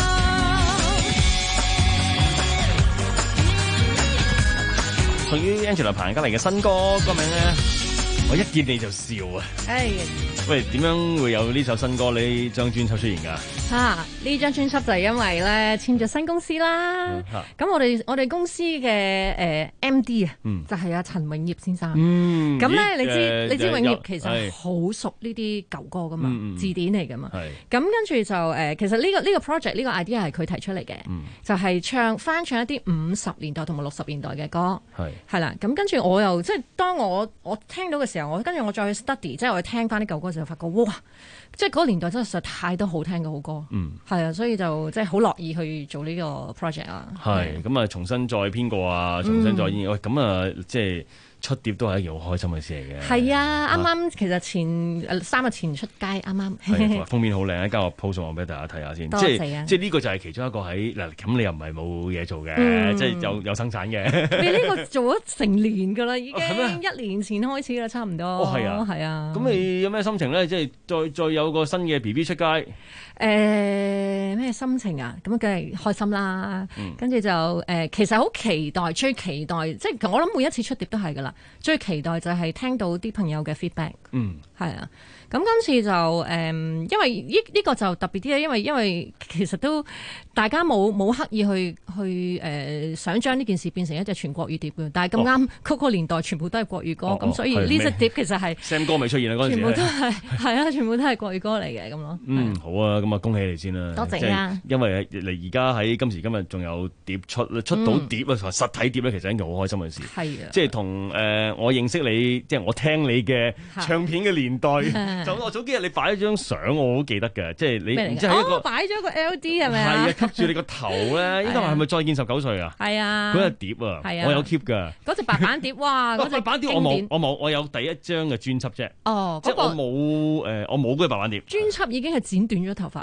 Speaker 11: 屬於 Angela 彭嘉麗嘅新歌，歌名咧，我一見你就笑啊！
Speaker 3: 係
Speaker 11: 喂，點樣會有呢首新歌呢張專輯出現㗎？
Speaker 3: 啊！呢張專輯就係因為咧簽咗新公司啦。咁、
Speaker 11: 嗯、
Speaker 3: 我哋我哋公司嘅誒、呃、M D 啊、
Speaker 11: 嗯，
Speaker 3: 就係阿陳永業先生。
Speaker 11: 嗯，
Speaker 3: 咁咧、呃、你知、
Speaker 11: 呃、
Speaker 3: 你知永業
Speaker 11: 有
Speaker 3: 其實好熟呢啲舊歌噶嘛，
Speaker 11: 嗯嗯、
Speaker 3: 字典嚟噶嘛。
Speaker 11: 係。
Speaker 3: 咁跟住就誒、呃，其實呢、呢個呢、呢個 project 呢個 idea 係佢提出嚟嘅、嗯，就係、是、唱翻唱一啲五十年代同埋六十年代嘅歌。係。係啦，咁跟住我又即係當我我聽到嘅時候，我跟住我再去 study，即係我去聽翻啲舊歌嘅時候，發覺哇！即係嗰個年代真係實在太多好聽嘅好歌，嗯，係啊，所以就即係好樂意去做呢個 project 啊。係
Speaker 11: 咁啊，重新再編過啊，重新再演，喂、嗯，咁啊，即係出碟都係一件好開心嘅事嚟嘅。
Speaker 3: 係啊，啱啱其實前誒三日前出街，啱啱。
Speaker 11: 係封面好靚，一交我 post 上俾大家睇下先。
Speaker 3: 多謝啊！
Speaker 11: 即係呢個就係其中一個喺嗱，咁你又唔係冇嘢做嘅、嗯，即係有有生產嘅。
Speaker 3: 你呢個做咗成年㗎啦，已經一年前開始啦，差唔多。
Speaker 11: 哦，係啊，係啊。咁你有咩心情咧？即係再再有個新嘅 B B 出街。誒、
Speaker 3: 呃、咩心情啊？咁梗係開心啦。嗯、跟住就誒、呃，其實好期待，最期待即係我諗每一次出碟都係㗎啦。最期待就係聽到啲朋友嘅 feedback。嗯，係啊。咁今次就誒、嗯，因為呢呢、呢個就特別啲咧，因為因為其實都大家冇冇刻意去去誒、呃、想將呢件事變成一隻全國語碟嘅，但係咁啱嗰個年代全部都係國語歌，咁、哦、所以呢隻碟其實係
Speaker 11: Sam 歌未出現啊嗰陣時，
Speaker 3: 全部都係係啊，全部都係國語歌嚟嘅咁咯。
Speaker 11: 嗯，好啊，咁啊恭喜你先啦，
Speaker 3: 多謝啊！
Speaker 11: 因為你而家喺今時今日仲有碟出出到碟啊，同、嗯、實體碟咧，其實係一件好開心嘅事。係啊，即係同誒我認識你，即係我聽你嘅唱片嘅年代。就我早幾日你擺咗張相，我好記得嘅，即係你唔知係一個
Speaker 3: 擺咗個 L D 係咪啊？
Speaker 11: 係啊，吸住你個頭咧，應該話係咪再見十九歲啊？係啊，嗰隻碟啊，我有 keep 㗎。嗰隻白板碟，哇！嗰隻白板碟我冇，我冇，我有第一張嘅專輯啫。哦，即係我冇誒，我冇嗰隻白板碟。專輯已經係剪短咗頭髮啦。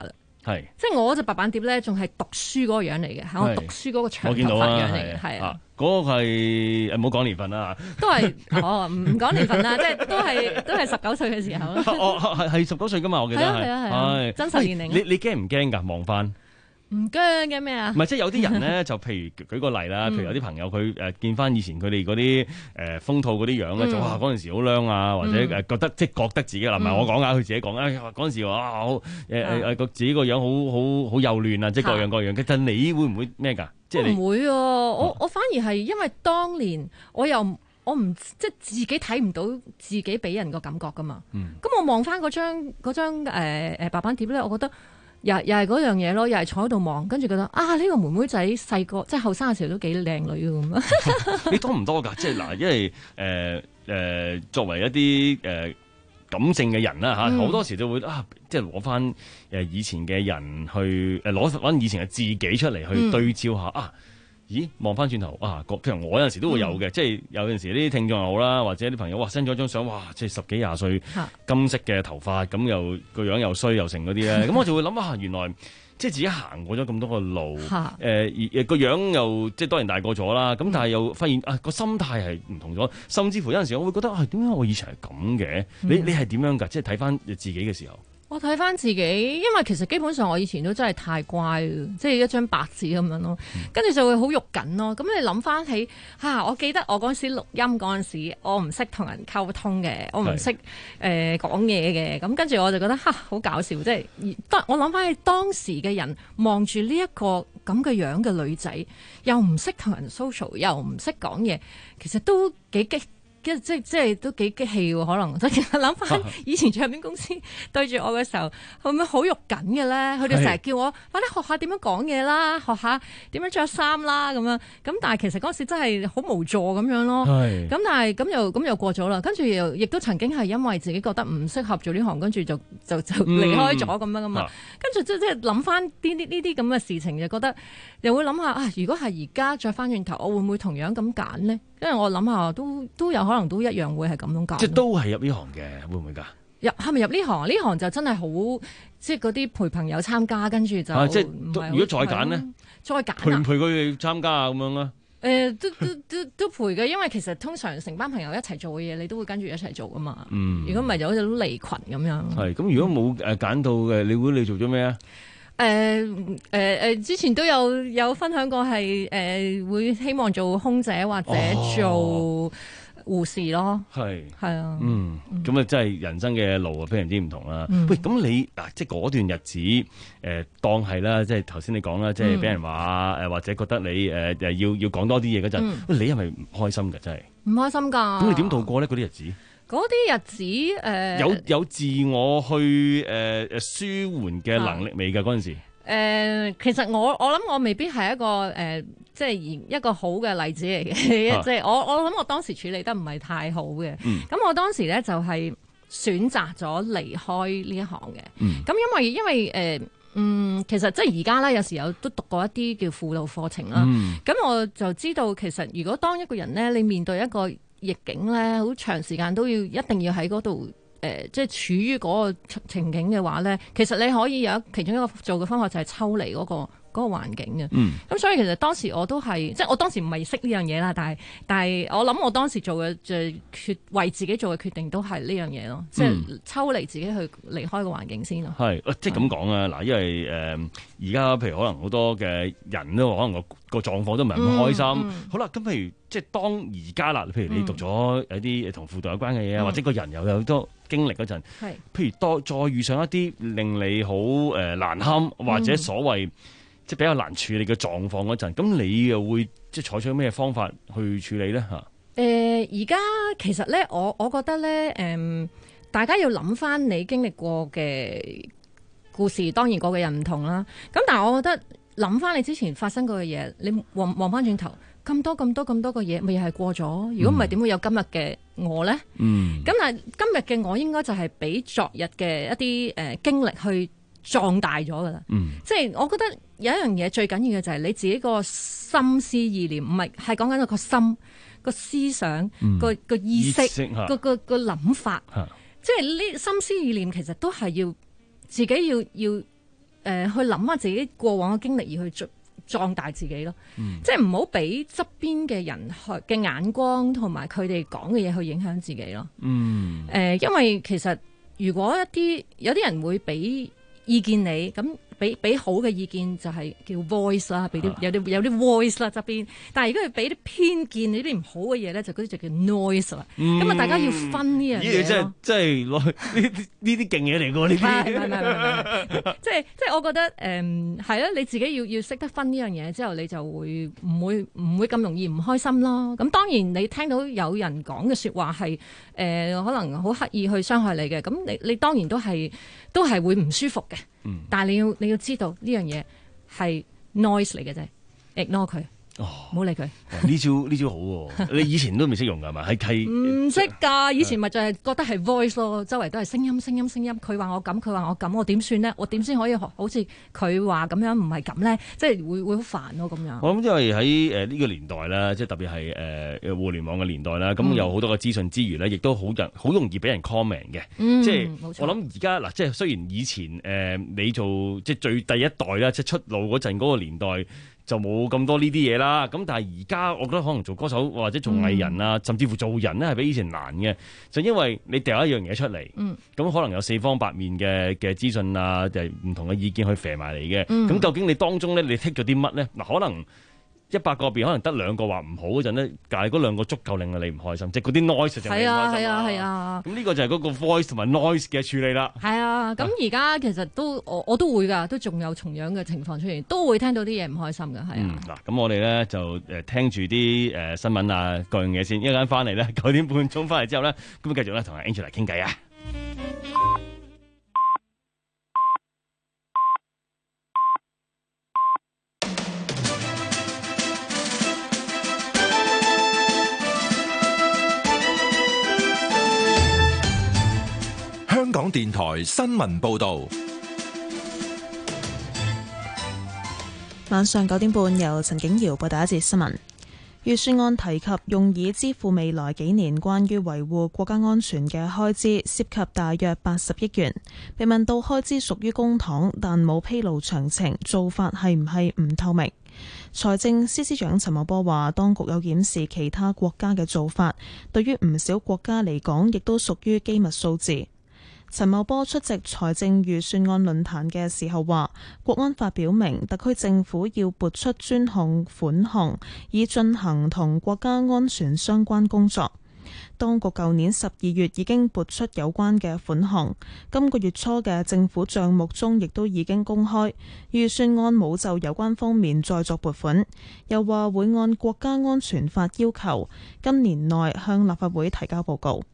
Speaker 11: 係，
Speaker 3: 即係我隻白板碟咧，仲係讀書嗰個樣嚟嘅，係我讀書嗰個長頭髮
Speaker 11: 我見到啊，
Speaker 3: 樣嚟嘅，係啊。
Speaker 11: 嗰、那個係誒唔好講年份啦，
Speaker 3: 都係哦，唔唔講年份啦，即係都係都係十九歲嘅時候咯。
Speaker 11: 哦，係係十九歲噶嘛，我記得係，
Speaker 3: 係啊係啊係真實年齡。
Speaker 11: 你你驚唔驚㗎？望翻？
Speaker 3: 唔驚嘅咩啊？
Speaker 11: 唔係，即係有啲人咧，就譬如舉個例啦，譬如有啲朋友佢誒見翻以前佢哋嗰啲誒風套嗰啲樣咧，就哇嗰陣時好靚啊，或者誒覺得即係覺得自己嗱，唔係我講啊，佢自己講啊，嗰陣時話啊好誒誒誒個自己個樣好好好幼嫩啊，即係各樣各樣。其實你會唔會咩㗎？即係你
Speaker 3: 唔會啊！我我反而係因為當年我又我唔即係自己睇唔到自己俾人個感覺㗎嘛。咁我望翻嗰張嗰張誒誒白板碟咧，我覺得。又又係嗰樣嘢咯，又係坐喺度望，跟住覺得啊呢、呢個妹妹仔細個即係後生嘅時候都幾靚女咁。
Speaker 11: 你多唔多㗎？即係嗱，因為誒誒、呃呃、作為一啲誒、呃、感性嘅人啦嚇，好、嗯、多時都會啊，即係攞翻誒以前嘅人去誒攞翻以前嘅自己出嚟去對照下、嗯、啊。咦，望翻轉頭啊！譬如我有陣時都會有嘅、嗯，即係有陣時啲聽眾又好啦，或者啲朋友哇 send 咗張相，哇！即係十幾廿歲金色嘅頭髮，咁又個樣又衰又成嗰啲咧，咁我就會諗下，原來即係自己行過咗咁多個路，誒而個樣又即係當然大個咗啦，咁但係又發現啊個心態係唔同咗，甚至乎有陣時我會覺得啊點解我以前係咁嘅？你你係點樣㗎？即係睇翻自己嘅時候。
Speaker 3: 我睇翻自己，因為其實基本上我以前都真係太乖，即係一張白紙咁樣咯，跟住就會好肉緊咯。咁你諗翻起嚇、啊，我記得我嗰陣時錄音嗰陣時，我唔識同人溝通嘅，我唔識誒講嘢嘅。咁跟住我就覺得嚇好搞笑，即係當我諗翻起當時嘅人望住呢一個咁嘅樣嘅女仔，又唔識同人 social， 又唔識講嘢，其實都幾激。即即即都幾激氣喎，可能即係諗翻以前唱片公司對住我嘅時候，係咪好肉緊嘅咧？佢哋成日叫我快啲學下點樣講嘢啦，學下點樣着衫啦咁樣。咁但係其實嗰時真係好無助咁樣咯。咁但係咁又咁又過咗啦。跟住又亦都曾經係因為自己覺得唔適合做呢行，跟住就就就離開咗咁樣噶嘛。跟住即即係諗翻呢啲呢啲咁嘅事情，就覺得又會諗下啊，如果係而家再翻轉頭，我會唔會同樣咁揀呢？因為我諗下都都有可能都一樣會係咁樣揀，即係
Speaker 11: 都係入呢行嘅，會唔會㗎？
Speaker 3: 入係咪入呢行？呢行就真係好，即係嗰啲陪朋友參加，跟住就、啊、即係
Speaker 11: 如果再揀呢？
Speaker 3: 再揀、啊、
Speaker 11: 陪唔陪佢哋參加啊？咁樣啊？
Speaker 3: 誒、呃，都都都都陪嘅，因為其實通常成班朋友一齊做嘅嘢，你都會跟住一齊做㗎嘛。嗯，如果唔係就好似離群咁樣。
Speaker 11: 係咁，如果冇誒揀到嘅，你估你做咗咩啊？
Speaker 3: 誒誒誒，之前都有有分享過係誒、呃、會希望做空姐或者做護士咯。係、哦、係啊，
Speaker 11: 嗯，咁啊真係人生嘅路啊非常之唔同啦、嗯。喂，咁你嗱即係嗰段日子誒、呃、當係啦，即係頭先你講啦，即係俾人話誒或者覺得你誒誒、呃、要要講多啲嘢嗰陣，喂、嗯、你係咪唔開心㗎？真係唔開心㗎。咁你點度過呢？嗰啲日子？
Speaker 3: 嗰啲日子誒、呃、
Speaker 11: 有有自我去誒誒、呃、舒緩嘅能力未㗎？嗰陣時誒、
Speaker 3: 呃，其實我我諗我未必係一個誒、呃，即係一個好嘅例子嚟嘅、啊，即係我我諗我當時處理得唔係太好嘅。咁、嗯、我當時咧就係選擇咗離開呢一行嘅。咁、嗯、因為因為誒。呃嗯，其實即係而家咧，有時有都讀過一啲叫輔導課程啦。咁、嗯、我就知道，其實如果當一個人咧，你面對一個逆境咧，好長時間都要一定要喺嗰度誒，即係處於嗰個情景嘅話咧，其實你可以有其中一個做嘅方法就係抽離嗰個嗰個環境嘅，咁、嗯、所以其實當時我都係，即係我當時唔係識呢樣嘢啦，但係但係我諗我當時做嘅就決為自己做嘅決定都係呢樣嘢咯，即係抽離自己去離開個環境先咯。係，
Speaker 11: 即係咁講啊！嗱，因為誒而家譬如可能好多嘅人都可能個個狀況都唔係咁開心。嗯嗯、好啦，咁譬如即係當而家啦，譬如你讀咗有啲同輔導有關嘅嘢啊，或者個人又有好多經歷嗰陣，譬如多再遇上一啲令你好誒難堪或者所謂。即係比較難處理嘅狀況嗰陣，咁你又會即係採取咩方法去處理咧？嚇、呃？
Speaker 3: 誒，而家其實咧，我我覺得咧，誒、呃，大家要諗翻你經歷過嘅故事，當然個個人唔同啦。咁但係我覺得諗翻你之前發生過嘅嘢，你望望翻轉頭，咁多咁多咁多個嘢，咪又係過咗。如果唔係，點會有今日嘅我咧？嗯。咁但係今日嘅我應該就係比昨日嘅一啲誒、呃、經歷去壯大咗噶啦。嗯。即係我覺得。有一樣嘢最緊要嘅就係你自己個心思意念，唔係係講緊個心、個思想、個、嗯、個意識、意識個個個諗法，即係呢心思意念其實都係要自己要要呃、去諗下自己過往嘅經歷而去壯大自己咯。嗯、即係唔好俾側邊嘅人嘅眼光同埋佢哋講嘅嘢去影響自己咯。嗯，誒、呃，因為其實如果一啲有啲人會俾意見你咁。俾俾好嘅意見就係叫 voice 啦，俾啲有啲有啲 voice 啦側邊。但係如果佢俾啲偏見呢啲唔好嘅嘢咧，就嗰啲就叫 noise 啦。咁啊，大家要分呢樣嘢咯。咦，
Speaker 11: 真係真係攞呢呢啲勁嘢嚟㗎呢啲。
Speaker 3: 係係係即係即係我覺得誒係啦，你自己要要識得分呢樣嘢之後，你就會唔會唔會咁容易唔開心咯。咁當然你聽到有人講嘅説話係誒、呃、可能好刻意去傷害你嘅，咁你你當然都係都係會唔舒服嘅。嗯、但係你要你要知道呢樣嘢係 noise 嚟嘅啫 ，ignore 佢，唔好理佢。
Speaker 11: 呢招呢招好喎，你以前都未識用㗎嘛？係係
Speaker 3: 唔識㗎，以前咪就係覺得係 voice 咯，周圍都係聲音聲音聲音。佢話我咁，佢話我咁，我點算咧？我點先可以學好似佢話咁樣唔係咁咧？即係會會好煩咯咁樣。
Speaker 11: 我諗因為喺誒呢個年代啦，即係特別係誒誒互聯網嘅年代啦，咁、嗯、有好多嘅資訊之餘咧，亦都好人好容易俾人 comment 嘅。嗯、即係我諗而家嗱，即係雖然以前誒、呃、你做即係最第一代啦，即係出路嗰陣嗰個年代。就冇咁多呢啲嘢啦，咁但係而家我覺得可能做歌手或者做藝人啊，嗯、甚至乎做人咧係比以前難嘅，就因為你掉一樣嘢出嚟，咁、嗯、可能有四方八面嘅嘅資訊啊，就係唔同嘅意見去射埋嚟嘅，咁、嗯、究竟你當中咧你剔咗啲乜咧？嗱，可能一百個入邊可能得兩個話唔好嗰陣咧，但係嗰兩個足夠令到你唔開心，即係嗰啲 noise 就令你唔開心。係啊係啊係啊！咁呢個就係嗰個 voice 同埋 noise 嘅處理啦。係啊，咁而家其實都我我都會㗎，都仲有同樣嘅情況出現，都會聽到啲嘢唔開心㗎，係啊。嗱、嗯，咁我哋咧就誒聽住啲誒新聞啊各樣嘢先，一陣間翻嚟咧九點半鐘翻嚟之後咧，咁繼續咧同阿 Angela 傾偈啊。
Speaker 2: 香港電台新聞報道，
Speaker 18: 晚上九點半由陳景瑤報道一節新聞。預算案提及用以支付未來幾年關於維護國家安全嘅開支，涉及大約八十億元。被問到開支屬於公帑，但冇披露詳情，做法係唔係唔透明？財政司司長陳茂波話，當局有檢視其他國家嘅做法，對於唔少國家嚟講，亦都屬於機密數字。陳茂波出席財政預算案論壇嘅時候話，國安法表明特區政府要撥出專項款項，以進行同國家安全相關工作。當局舊年十二月已經撥出有關嘅款項，今個月初嘅政府帳目中亦都已經公開。預算案冇就有關方面再作撥款，又話會按國家安全法要求，今年內向立法會提交報告。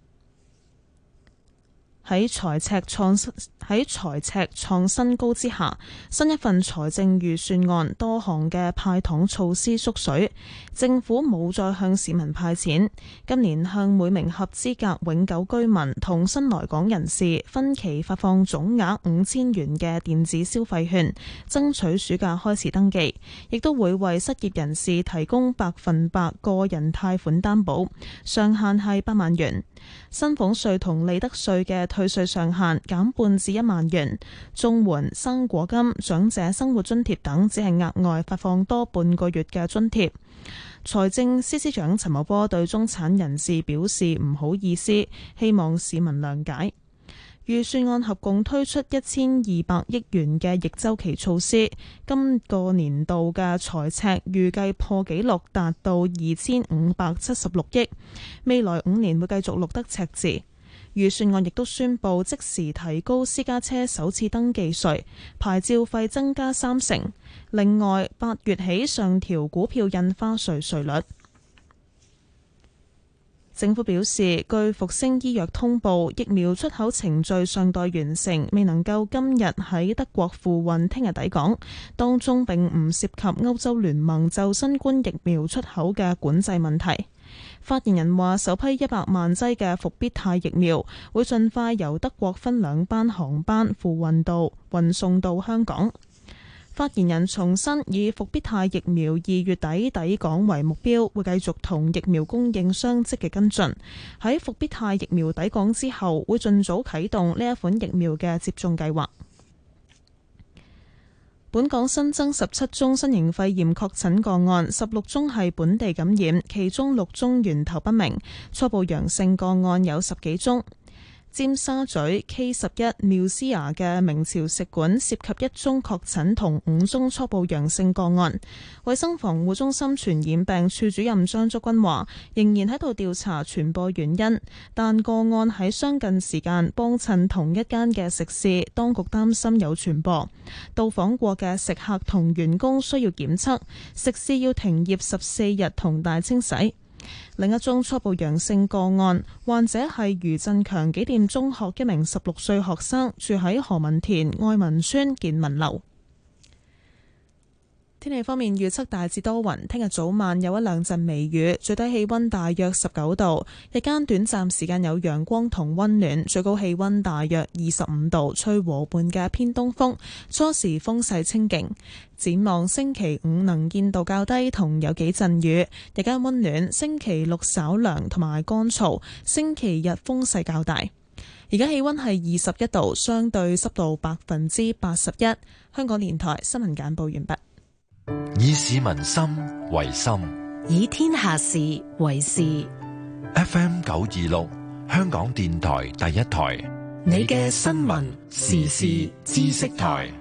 Speaker 18: 喺財赤創喺財赤創新高之下，新一份財政預算案多項嘅派糖措施縮水，政府冇再向市民派錢。今年向每名合資格永久居民同新來港人士分期發放總額五千元嘅電子消費券，爭取暑假開始登記，亦都會為失業人士提供百分百個人貸款擔保，上限係八萬元。薪俸稅同利得稅嘅退稅上限減半至一萬元，綜援、生果金、長者生活津貼等只係額外發放多半個月嘅津貼。財政司司長陳茂波對中產人士表示唔好意思，希望市民諒解。預算案合共推出一千二百億元嘅逆周期措施，今個年度嘅財赤預計破紀錄達到二千五百七十六億，未來五年會繼續錄得赤字。預算案亦都宣布即時提高私家車首次登記稅，牌照費增加三成，另外八月起上調股票印花稅稅率。政府表示，據復星醫藥通報，疫苗出口程序尚待完成，未能夠今日喺德國付運，聽日抵港。當中並唔涉及歐洲聯盟就新冠疫苗出口嘅管制問題。發言人話，首批一百萬劑嘅復必泰疫苗會盡快由德國分兩班航班付運到運送到香港。發言人重申，以復必泰疫苗二月底抵港為目標，會繼續同疫苗供應商積極跟進。喺復必泰疫苗抵港之後，會盡早啟動呢一款疫苗嘅接種計劃。 本港新增十七宗新型肺炎確診個案，十六宗係本地感染，其中六宗源頭不明，初步陽性個案有十幾宗。尖沙咀 K 十一 Musea 嘅明朝食館涉及一宗確診同五宗初步陽性個案。衛生防護中心傳染病處主任張竹君話，仍然喺度調查傳播原因，但個案喺相近時間幫襯同一間嘅食肆，當局擔心有傳播。到訪過嘅食客同員工需要檢測，食肆要停業十四日同大清洗。另一宗初步陽性個案，患者係余振強紀念中學一名十六歲學生，住喺何文田愛民邨建民樓。天氣方面預測大致多雲，聽日早晚有一兩陣微雨，最低氣溫大約十九度，日間短暫時間有陽光同溫暖，最高氣溫大約二十五度，吹和緩嘅偏東風，初時風勢清勁。展望星期五能見度較低，同有幾陣雨，日間溫暖。星期六稍涼同埋乾燥，星期日風勢較大。而家氣溫係二十一度，相對濕度百分之八十一。香港電台新聞簡報完畢。
Speaker 2: 以市民心為心，
Speaker 21: 以天下事為事。
Speaker 2: F M 九二六，香港電台第一台，
Speaker 4: 你嘅新聞時事知識台。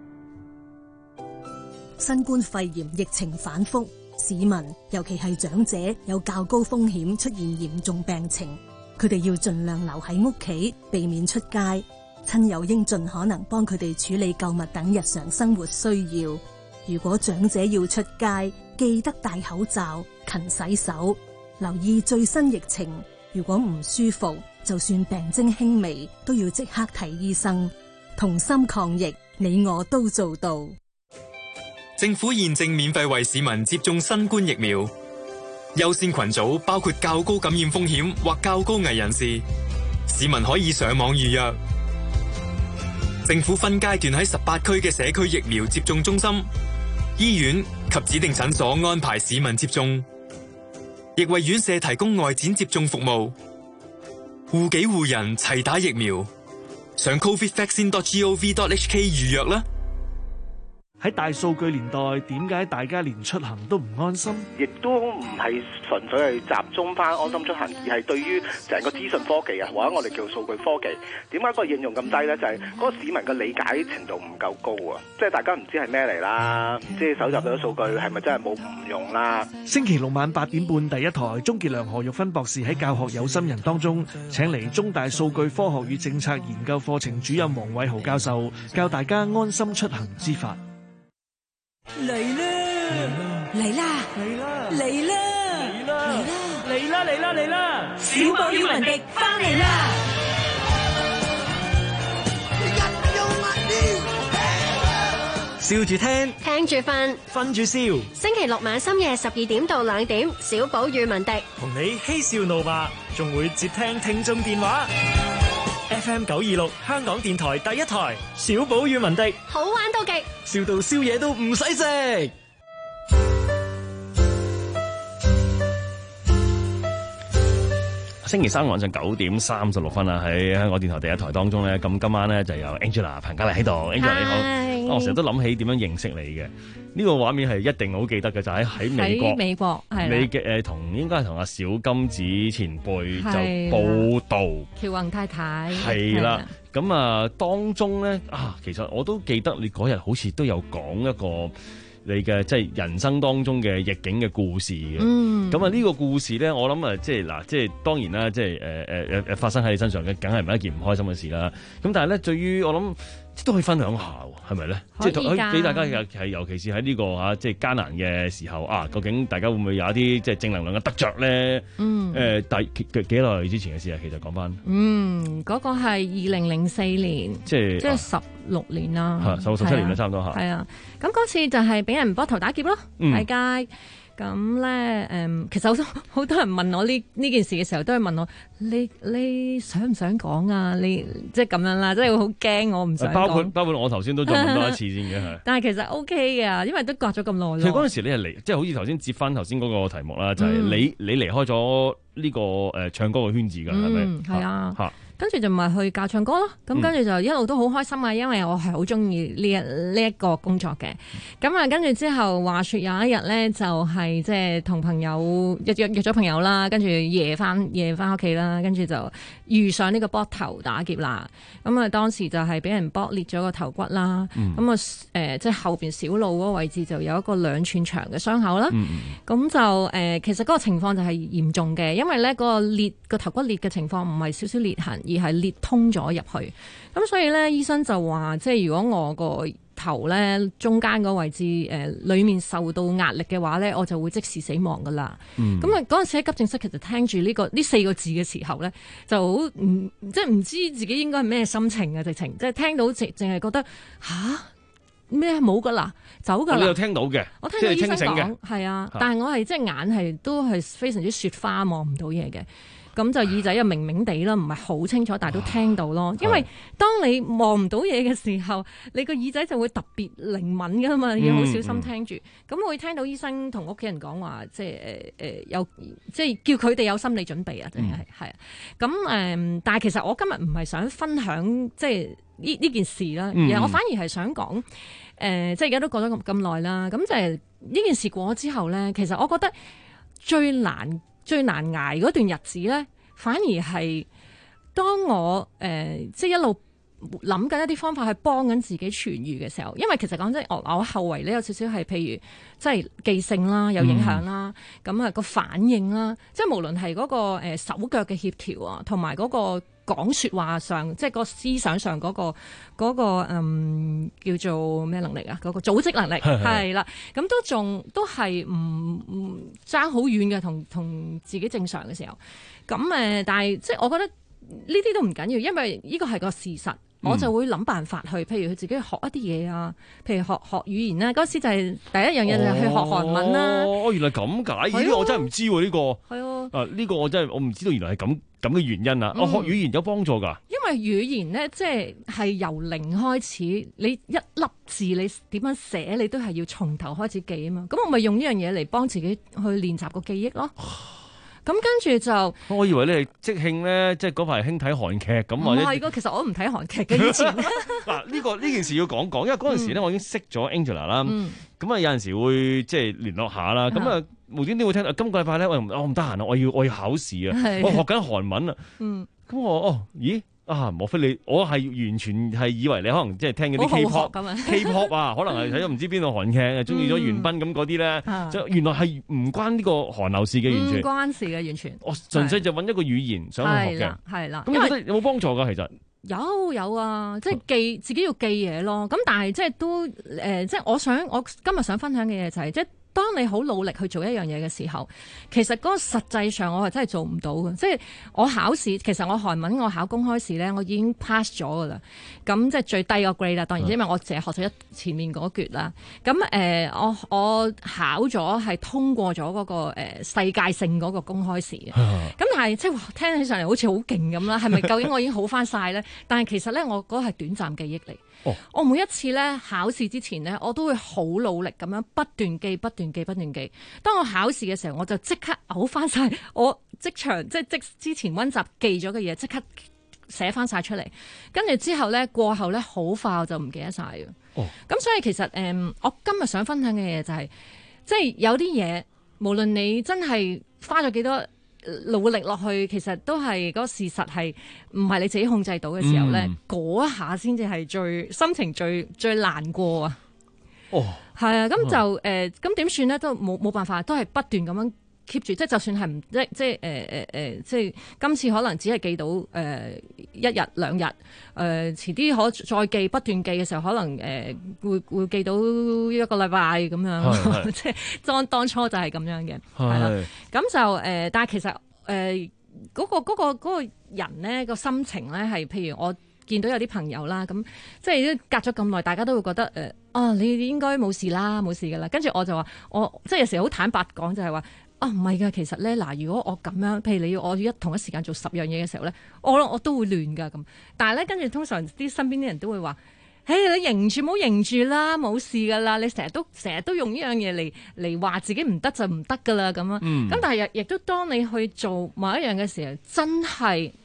Speaker 5: 新冠肺炎疫情反覆，市民尤其係長者有較高風險出現嚴重病情，佢哋要盡量留喺屋企，避免出街。親友應盡可能幫佢哋處理購物等日常生活需要。如果長者要出街，記得戴口罩、勤洗手，留意最新疫情。如果唔舒服，就算病徵輕微，都要即刻睇醫生。同心抗疫，你我都做到。
Speaker 6: 政府現正免費為市民接種新冠疫苗，優先群組包括較高感染風險或較高危人士，市民可以上網預約。政府分階段喺十八區嘅社區疫苗接種中心、醫院及指定診所安排市民接種，亦為院舍提供外展接種服務。護己護人齊打疫苗，上 covid vaccine dot gov dot hk 預約啦。
Speaker 7: 喺大數據年代，點解大家連出行都唔安心？
Speaker 24: 亦都唔係純粹係集中翻安心出行，而係對於成個資訊科技啊，或者我哋叫數據科技，點解個應用咁低呢？就係、是、嗰個市民嘅理解程度唔夠高啊！即係大家唔知係咩嚟啦，唔知搜集到啲數據係咪真係冇誤用啦。
Speaker 7: 星期六晚八點半，第一台鍾傑良、何玉芬博士喺教學有心人當中，請嚟中大數據科學與政策研究課程主任黃偉豪教授，教大家安心出行之法。
Speaker 21: 嚟啦！嚟啦！嚟啦！嚟啦！嚟啦！
Speaker 7: 嚟啦！嚟啦！嚟啦！
Speaker 21: 小寶與文迪翻嚟啦！
Speaker 7: 笑住聽，
Speaker 25: 聽住瞓，
Speaker 7: 瞓住笑。
Speaker 25: 星期六晚深夜十二點到兩點，小寶與文迪
Speaker 7: 同你嬉笑怒罵，仲會接聽聽眾電話。F M 九二六香港電台第一台，小寶與文迪，
Speaker 25: 好玩到極，
Speaker 7: 笑到宵夜都唔使食。
Speaker 11: 星期三晚上九點三十六分啦，喺香港電台第一台當中咧，咁今晚咧就有 Angela 彭嘉麗喺度。Angela 你好，我成日都諗起點樣認識你嘅，呢個畫面係一定好記得嘅，就喺喺美國。
Speaker 3: 喺美國係
Speaker 11: 你嘅誒同應該係同阿小金子前輩就報道。
Speaker 3: 喬宏太太
Speaker 11: 係啦，咁啊當中咧啊，其實我都記得你嗰日好似都有講一個你嘅即係人生當中嘅逆境嘅故事嘅。嗯，咁啊呢個故事咧，我諗啊即係嗱，即係當然啦，即係誒誒誒發生喺你身上嘅，梗係唔係一件唔開心嘅事啦。咁但係咧，對於我諗都可以分享下，係咪咧？即係可以俾大家係尤其是喺呢個嚇即係艱難嘅時候啊，究竟大家會唔會有一啲即係正能量嘅得着咧？嗯，誒第幾幾耐之前嘅事啊？其實講翻，
Speaker 3: 嗯，嗰個係二零零四年，
Speaker 11: 即係
Speaker 3: 即係十六年啦，
Speaker 11: 嚇十十七年啦，差唔多嚇。
Speaker 3: 係啊，咁嗰次就係俾人膊頭打劫咯，喺街。咁咧，誒，其實好多好多人問我呢呢件事嘅時候，都係問我你你想唔想講啊？你即係咁樣啦，即係好驚我唔想講。
Speaker 11: 包括包括我頭先都再問多一次先嘅係。
Speaker 3: 但係其實 OK 嘅，因為都隔咗咁耐咯。
Speaker 11: 其實嗰陣時你係離，即係好似頭先接翻頭先嗰個題目啦，就係、是、你、嗯、你離開咗呢個誒唱歌嘅圈子㗎，係咪？
Speaker 3: 嗯，係啊。嚇！ 跟住就咪去教唱歌咯。咁跟住就一路都好開心啊，因為我係好中意呢一呢一個工作嘅。咁啊，跟住之後話説有一日咧，就係即係同朋友約約約咗朋友啦，跟住夜翻夜翻屋企啦，跟住就遇上呢個膊頭打劫啦。咁啊，當時就係俾人剝裂咗個頭骨啦。咁啊誒，即係後邊小腦嗰個位置就有一個兩寸長嘅傷口啦。咁、嗯、就誒、呃，其實嗰個情況就係嚴重嘅，因為咧嗰個裂個頭骨裂嘅情況唔係少少裂痕，而係裂通咗入去。咁所以咧，醫生就話，即係如果我個頭咧中間嗰位置誒、呃、裡面受到壓力嘅話咧，我就會即時死亡噶啦。咁啊嗰陣時喺急症室，其實聽住呢、呢個呢四個字嘅時候咧，就好唔即係唔知自己應該係咩心情啊！直情即係聽到淨淨係覺得吓？咩冇噶啦，走噶啦！
Speaker 11: 你有聽到嘅，
Speaker 3: 我聽到醫生講
Speaker 11: 嘅，
Speaker 3: 係啊，但係我係即係眼係都係非常之雪花，望唔到嘢嘅。咁就耳仔又明明地啦，唔係好清楚，但係都聽到咯。因為當你望唔到嘢嘅時候，你個耳仔就會特別靈敏噶嘛，要好小心聽住。咁、嗯嗯、會聽到醫生同屋企人講話，即係誒誒有即係叫佢哋有心理準備啊，真係係啊。咁誒、嗯，但係其實我今日唔係想分享即係呢呢件事啦，而係我反而係想講誒、呃，即係而家都過咗咁咁耐啦。咁就係呢件事過咗之後咧，其實我覺得最難。最難捱嗰段日子咧，反而係當我誒、呃、即係一路諗緊一啲方法去幫緊自己痊愈嘅時候，因為其實講真，我我後圍咧有少少係譬如即係記性啦，有影響啦，咁、嗯、啊個反應啦，即係無論係嗰個誒手腳嘅協調啊，同埋嗰個講説話上，即係個思想上嗰、嗰個嗰、嗰個嗯叫做咩能力啊？嗰、嗰個組織能力係啦，咁都仲都係唔唔爭好遠嘅，同同自己正常嘅時候。咁誒，但係即係我覺得呢啲都唔緊要，因為呢個係個事實。我就會諗辦法去，譬如佢自己學一啲嘢啊，譬如學學語言啦。嗰時就係第一樣嘢就係去學韓文啦。
Speaker 11: 哦，原來咁解，呢、這個我真係唔知喎，呢、這個。係啊。啊，呢、這個我真係我唔知道，原來係咁咁嘅原因啊！我、嗯、學語言有幫助㗎。因為語言咧，即係係由零開始，你一粒字你點樣寫，你都係要從頭開始記啊嘛。咁我咪用呢樣嘢嚟幫自己去練習個記憶咯。咁跟住就，我以為你係即興咧，即係嗰排興睇韓劇咁或者。唔係，
Speaker 3: 其實我唔睇韓劇嘅以前。
Speaker 11: 嗱，呢個呢件事要講講，因為嗰陣時咧，我已經識咗 Angela 啦。咁啊，有陣時會即係聯絡下啦。咁啊，無端端會聽到今個禮拜咧，我我唔得閒啊，我要我要考試啊，我學緊韓文啊。嗯。咁我哦，咦？啊，莫非你？我係完全係以為你可能即係聽嗰啲 K-pop，K-pop 啊，可能係睇咗唔知邊度韓劇，中意咗袁彬咁嗰啲咧，就原來係唔關呢個韓流事嘅，完全唔關事嘅，完全。我純粹就揾一個語言想去學嘅，係啦。咁你覺得有冇幫助㗎？其實
Speaker 3: 有有啊，即係記自己要記嘢咯。咁但係即係都誒，即係我想我今日想分享嘅嘢就係即係。當你好努力去做一樣嘢嘅時候，其實嗰個實際上我係真係做唔到嘅。即係我考試，其實我韓文我考公開試咧，我已經 pass 咗噶啦。咁即係最低個 grade 啦。當然，因為我淨係學咗一前面嗰橛啦。咁誒、呃，我我考咗係通過咗嗰、嗰個、呃、世界性嗰個公開試嘅。咁但係即係聽起上嚟好似好勁咁啦。係咪究竟我已經好翻晒咧？但係其實咧，我嗰個係短暫記憶嚟。Oh. 我每一次咧考試之前咧，我都會好努力咁樣不斷記、不斷記、不斷記。當我考試嘅時候，我就即刻嘔翻晒我即場即係即之前溫習記咗嘅嘢，即刻寫翻晒出嚟。跟住之後咧，過後咧好快我就唔記得晒嘅。哦，咁所以其實誒、嗯，我今日想分享嘅嘢就係、是，即係有啲嘢，無論你真係花咗幾多努力落去，其實都係嗰個事實係唔係你自己控制到嘅時候咧，嗰、嗯、一下先至係最心情最最難過啊！哦，係啊，咁就誒，咁點算咧？都冇冇辦法，都係不斷咁樣 keep 住，即係就算係唔即即係誒誒誒，即係今次可能只係記到誒、呃、一日兩日，誒、呃、遲啲可再記不斷記嘅時候，可能誒、呃、會會記到一個禮拜咁樣，即係當當初就係咁樣嘅，係啦。咁就誒、呃，但係其實誒嗰、呃嗰個嗰、嗰個嗰個人咧個心情咧係，譬如我見到有啲朋友啦，咁即係隔咗咁耐，大家都會覺得誒、呃，啊你應該冇事啦，冇事噶啦。跟住我就話，我即係有時好坦白講，就係話。啊，唔係㗎，其實咧嗱，如果我咁樣，譬如你要我要一同一時間做十樣嘢嘅時候咧，我我都會亂㗎咁。但係咧，跟住通常啲身邊啲人都會話，誒你認住冇認住啦，冇事㗎啦。你成日都成日都用呢樣嘢嚟嚟話自己唔得就唔得㗎啦咁啊。咁、嗯、但係亦亦都當你去做某一樣嘅時候，真係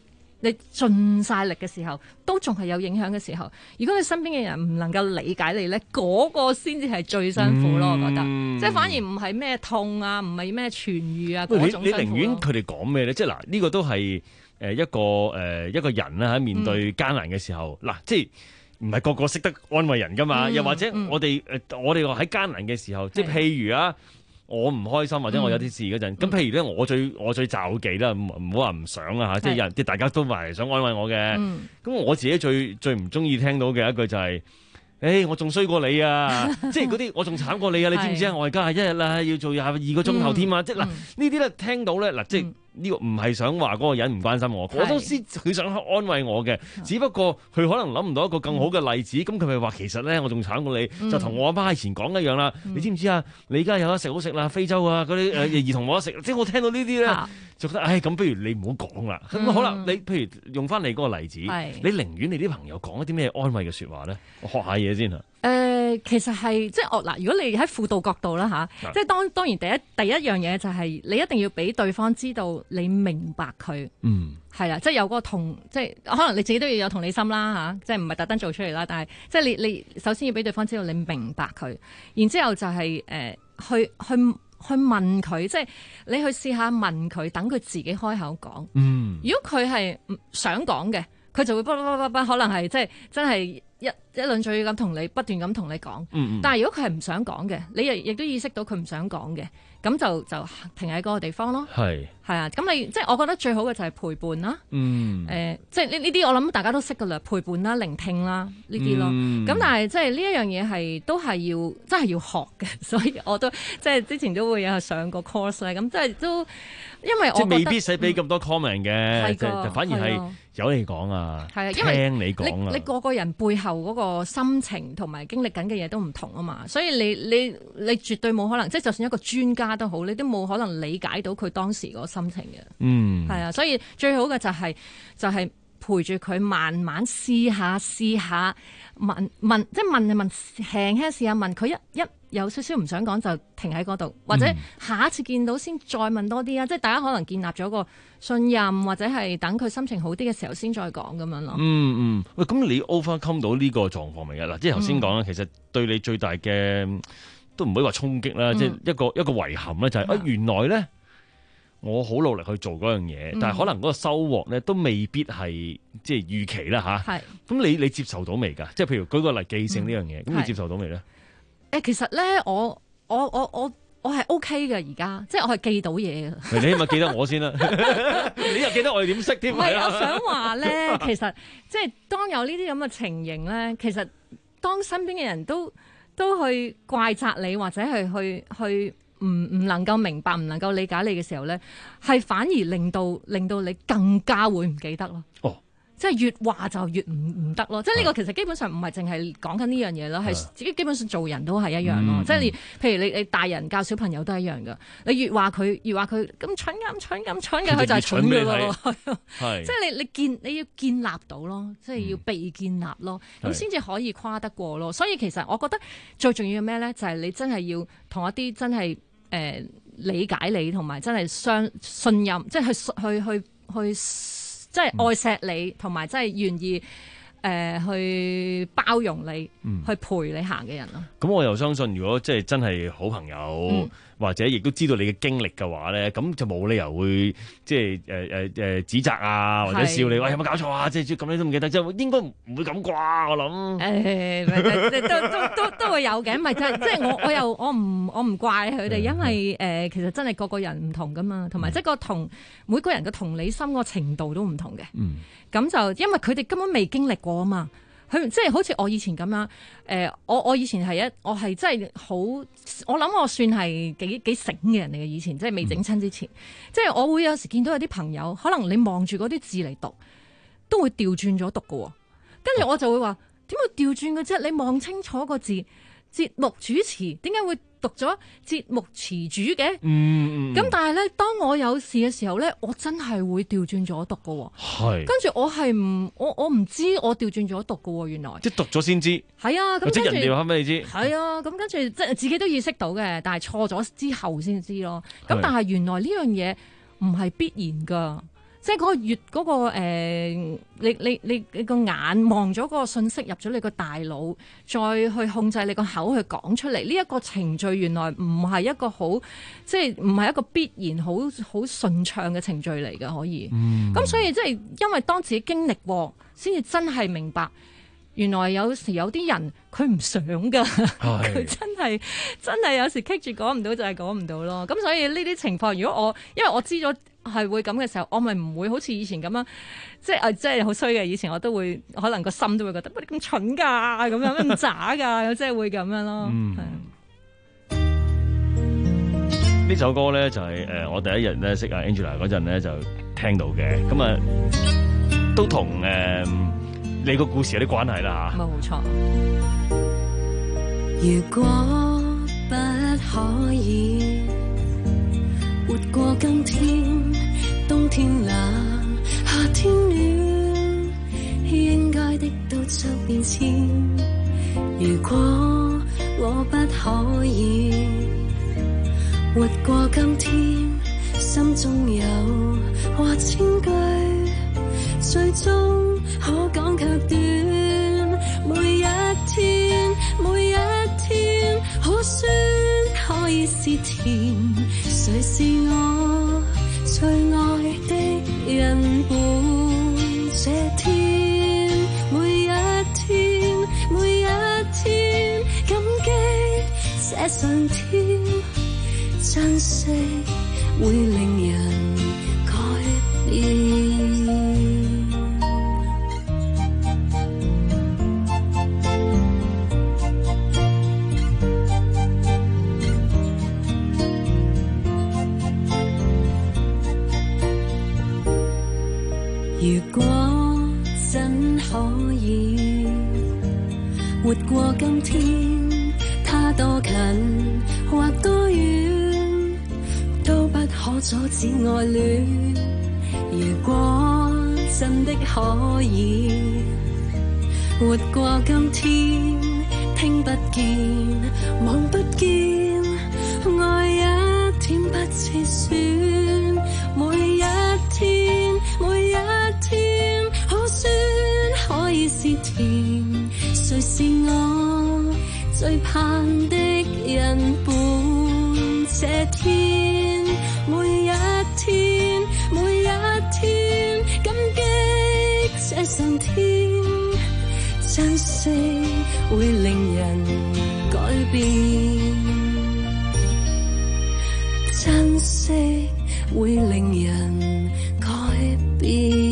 Speaker 3: 你盡晒力嘅時候，都仲係有影響嘅時候。如果你身邊嘅人唔能夠理解你咧，嗰、嗰個先至係最辛苦咯。
Speaker 11: 嗯、
Speaker 3: 我覺得，即係反而唔係咩痛啊，唔係咩痊癒啊嗰種辛苦咯。
Speaker 11: 你你寧願佢哋講咩咧？即係嗱，呢個都係誒一個誒、呃、一個人啦喺面對艱難嘅時候，嗱、嗯，即係唔係個個識得安慰人噶嘛？嗯、又或者我哋誒、嗯、我哋話喺艱難嘅時候，即係譬如啊。我唔開心或者我有啲事嗰陣，咁、嗯、譬如咧，我最我最罩忌啦，唔唔好話唔想啊嚇，即係有人即係大家都埋嚟想安慰我嘅。咁、嗯、我自己最最唔中意聽到嘅一句就係、是，誒、欸、我仲衰過你啊！即係嗰啲我仲慘過你啊！你知唔知啊？我而家係一日啦，要做廿二個鐘頭添啊！即係嗱，呢啲咧聽到咧嗱，即係。呢個唔係想話嗰個人唔關心我，我都知佢想安慰我嘅，只不過佢可能諗唔到一個更好嘅例子，咁佢咪話其實咧我仲慘過你，嗯、就同我阿媽以前講一樣啦。嗯、你知唔知啊？你而家有得食好食啦，非洲啊嗰啲誒兒童冇得食，即係我聽到呢啲咧，就覺得唉，咁不如你唔好講啦。咁、嗯、好啦，你譬如用翻你嗰個例子，你寧願你啲朋友講一啲咩安慰嘅説話咧？我學下嘢先啊。
Speaker 3: 誒、呃，其實係即係我嗱，如果你喺輔導角度啦吓，即係當當然第一第一樣嘢就係你一定要俾對方知道你明白佢，嗯，係啦，即係有個同即係可能你自己都要有同理心啦吓，即係唔係特登做出嚟啦，但係即係你你首先要俾對方知道你明白佢，然之後就係、是、誒、呃、去去去問佢，即係你去試下問佢，等佢自己開口講，嗯，如果佢係唔想講嘅，佢就會不不不不可能係即係真係。一一輪嘴咁同你不斷咁同你講，嗯嗯，但係如果佢係唔想講嘅，你亦亦都意識到佢唔想講嘅，咁就就停喺嗰個地方咯。係係啊，咁你即係我覺得最好嘅就係陪伴啦。嗯，誒、呃，即係呢呢啲我諗大家都識噶啦，陪伴啦、聆聽啦呢啲咯。咁、嗯、但係即係呢一樣嘢係都係要真係要學嘅，所以我都即係之前都會有上過 course 咧，咁即係都因為我覺得即係未必使俾咁多 comment 嘅，即、嗯、係反而係有你講啊，係啊，因為聽你講啊，你你個個人背後嗰個心情同埋經歷緊嘅嘢都唔同啊嘛，所以你你你絕對冇可能，即係就算一個專家都好，你都冇可能理解到佢當時嗰個心情嘅。嗯，係啊，所以最好嘅就係、是、就係、是、陪住佢慢慢試下試下問問，即係問一問輕輕試下問佢，一一有少少唔想講就停喺嗰度，或者下一次見到先再問多啲啊！嗯、即係大家可能建立咗個信任，或者係等佢心情好啲嘅時候先再講咁樣咯。嗯嗯，喂，咁你 overcome 到呢個狀況未啊？嗱，即係頭先講啦，其實對你最大嘅都唔可以話衝擊啦，即、嗯、係一個一個遺憾咧、就係，就係啊原來咧我好努力去做嗰樣嘢，嗯、但係可能嗰個收穫咧都未必係即係預期啦吓。係、啊。咁你你接受到未㗎？即係譬如舉個例記性呢樣嘢，咁、嗯、你接受到未咧？誒，其實咧，我我我我我係 O K 嘅，而家即係我係記到嘢嘅。你咪記得我先啦，你又記得我哋點識添？唔係，我想話咧，其實即係當有呢啲咁嘅情形咧，其實當身邊嘅人都都去怪責你，或者係去去唔唔能夠明白、唔能夠理解你嘅時候咧，係反而令到令到你更加會唔記得咯。哦。即係越話就越唔唔得咯，即係呢個其實基本上唔係淨係講緊呢樣嘢咯，係自己基本上做人都係一樣咯。即係你，譬如你你大人教小朋友都係一樣噶，你越話佢越話佢咁蠢咁蠢咁蠢嘅，佢就係蠢噶咯。即係你你建你要建立到咯，即係要被建立咯，咁先至可以跨得過咯。所以其實我覺得最重要嘅咩咧，就係你真係要同一啲真係誒、呃、理解你同埋真係相信任，即係去去去去。去即係愛錫你，同埋真係願意誒、呃、去包容你，嗯、去陪你行嘅人咯。咁我又相信，如果即係真係好朋友，嗯、或者亦都知道你嘅經歷嘅話咧，咁就冇理由會即係誒誒誒指責啊，或者笑你話有冇搞錯啊？即係咁你都唔記得，即係應該唔會咁啩？我諗誒、欸，都都都都會有嘅，唔係即係即係我我又我唔我唔怪佢哋，因為誒、呃、其實真係個個人唔同噶嘛，同埋即係個同每個人嘅同理心個程度都唔同嘅。嗯，咁就因為佢哋根本未經歷過啊嘛。佢即係好似我以前咁樣，誒、呃，我我以前係一，我係真係好，我諗我算係幾幾醒嘅人嚟嘅。以前即係未整親之前，嗯、即係我會有時見到有啲朋友，可能你望住嗰啲字嚟讀，都會調轉咗讀㗎。跟住我就會話，點會調轉嘅啫？你望清楚個字，節目主持點解會讀咗節目詞主嘅？嗯，咁但係咧，當我有事嘅時候咧，我真係會調轉咗讀㗎。係，跟住我係唔，我我唔知我調轉咗讀㗎。原來即係讀咗先知。係啊，咁即係人哋話俾你知。係啊，咁跟住即係自己都意識到嘅，但係錯咗之後先知咯。咁但係原來呢樣嘢唔係必然㗎。 即係嗰個越嗰、嗰個、呃、你你你你個眼望咗嗰個信息入咗你個大腦，再去控制你個口去講出嚟。呢、這、一個程序原來唔係一個好，即係唔係一個必然好好順暢嘅程序嚟嘅，可以。咁、嗯、所以即係因為當自己經歷過，先至真係明白。原來有時有啲人佢唔想㗎，佢真係真係有時棘住講唔到就係講唔到咯。咁所以呢啲情況，如果我因為我知咗係會咁嘅時候，我咪唔會好似以前咁樣，即係誒，即係好衰嘅。以前我都會可能個心都會覺得，喂，你咁蠢㗎，咁樣咁渣㗎，即係會咁樣咯。嗯，
Speaker 11: 呢首歌咧就係誒我第一日咧識阿 Angela 嗰陣咧就聽到嘅，咁啊都同誒。你個故事有啲關係啦嚇，
Speaker 3: 冇錯。
Speaker 12: 如果不可以活過今天，冬天冷，夏天暖，應該的都就變遷。如果我不可以活過今天，心中有話千句，最終可講卻短，每一天每一天可酸可以是甜，誰是我最愛的人伴這天，每一天每一天感激這上天，珍惜會令人改變。如果真可以活過今天，它多近或多遠，都不可阻止愛戀。如果真的可以活過今天，聽不見望不見，愛一點不切損，每一天每一天可酸可以是甜，誰是我最盼的人伴這天，每一天每一天感激這上天，珍惜會令人改變，珍惜會令人改變。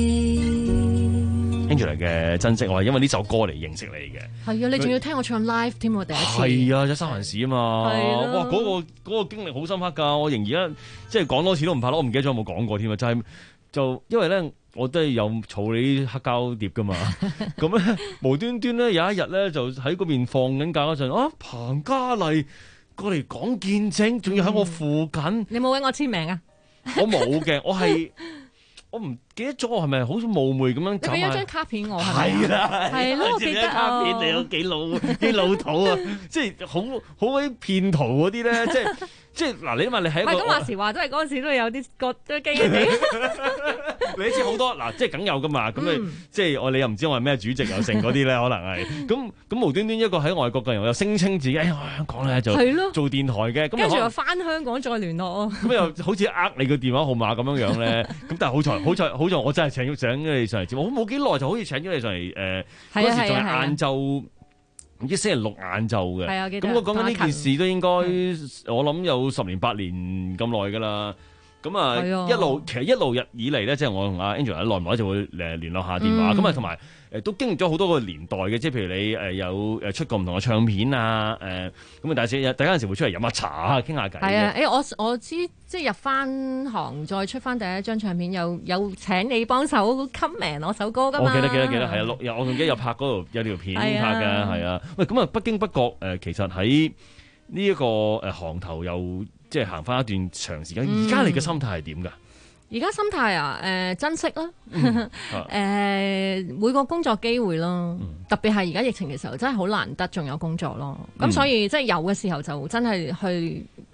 Speaker 11: Angela 嘅珍惜，我係因為呢首歌嚟認識你嘅。
Speaker 3: 係啊，你仲要聽我唱 live 添喎，第一次。
Speaker 11: 係啊，有三藩市啊嘛。哇，嗰、嗰個嗰、嗰個經歷好深刻㗎。我仍然而家即係講多次都唔怕咯。我唔記得咗有冇講過添啊。就係、是、就因為咧，我都係有儲你啲黑膠碟㗎嘛。咁咧無端端咧有一日咧就喺嗰邊放緊假嗰陣，啊彭嘉麗過嚟講見證，仲要喺我附近。嗯、你冇揾我簽名啊？我冇嘅，我係。我唔記得咗，我係咪好似冒昧咁樣？你俾咗張卡片我係啦，係咯，我記得卡片你都幾老幾老土啊！即係好好鬼騙徒嗰啲咧，即係即係嗱，你話你喺一個唔係咁話時話，都係嗰陣時都有啲覺都驚驚你知好多嗱，即係梗有噶嘛？咁你即係我你又唔知我係咩主席又剩嗰啲咧，可能係咁咁無端端一個喺外國嘅人又聲稱自己喺香港咧就做電台嘅，跟住又翻香港再聯絡，咁又好似呃你個電話號碼咁樣樣咧，咁但係好彩好彩好彩我真係請咗請咗你上嚟節目，我冇幾耐就好似請咗你上嚟誒，嗰時仲係晏晝，唔知星期六晏晝嘅，咁我講緊呢件事都應該我諗有十年八年咁耐㗎啦。咁啊，一路其實一路日以嚟咧，即係我同阿 Angela 耐唔耐就會誒聯絡下電話，咁啊同埋誒都經歷咗好多個年代嘅，即係譬如你誒有誒出過唔同嘅唱片啊，誒咁啊，大家大家有時會出嚟飲下茶啊，傾下偈。係啊，誒我我知即係入翻行再出翻第一張唱片，有有請你幫手 comment 我首歌㗎嘛。我記得記得記得係啊，錄我仲記得有拍嗰度有條片拍嘅，係啊。喂，咁啊不經不覺誒，其實喺呢一個誒行頭又即係行翻一段長時間，而家你嘅心態係點㗎？
Speaker 3: 而家心態啊，誒、呃、珍惜啦，誒、嗯呃、每個工作機會咯，嗯、特別係而家疫情嘅時候，真係好難得仲有工作咯。咁、嗯、所以即係有嘅時候就真係去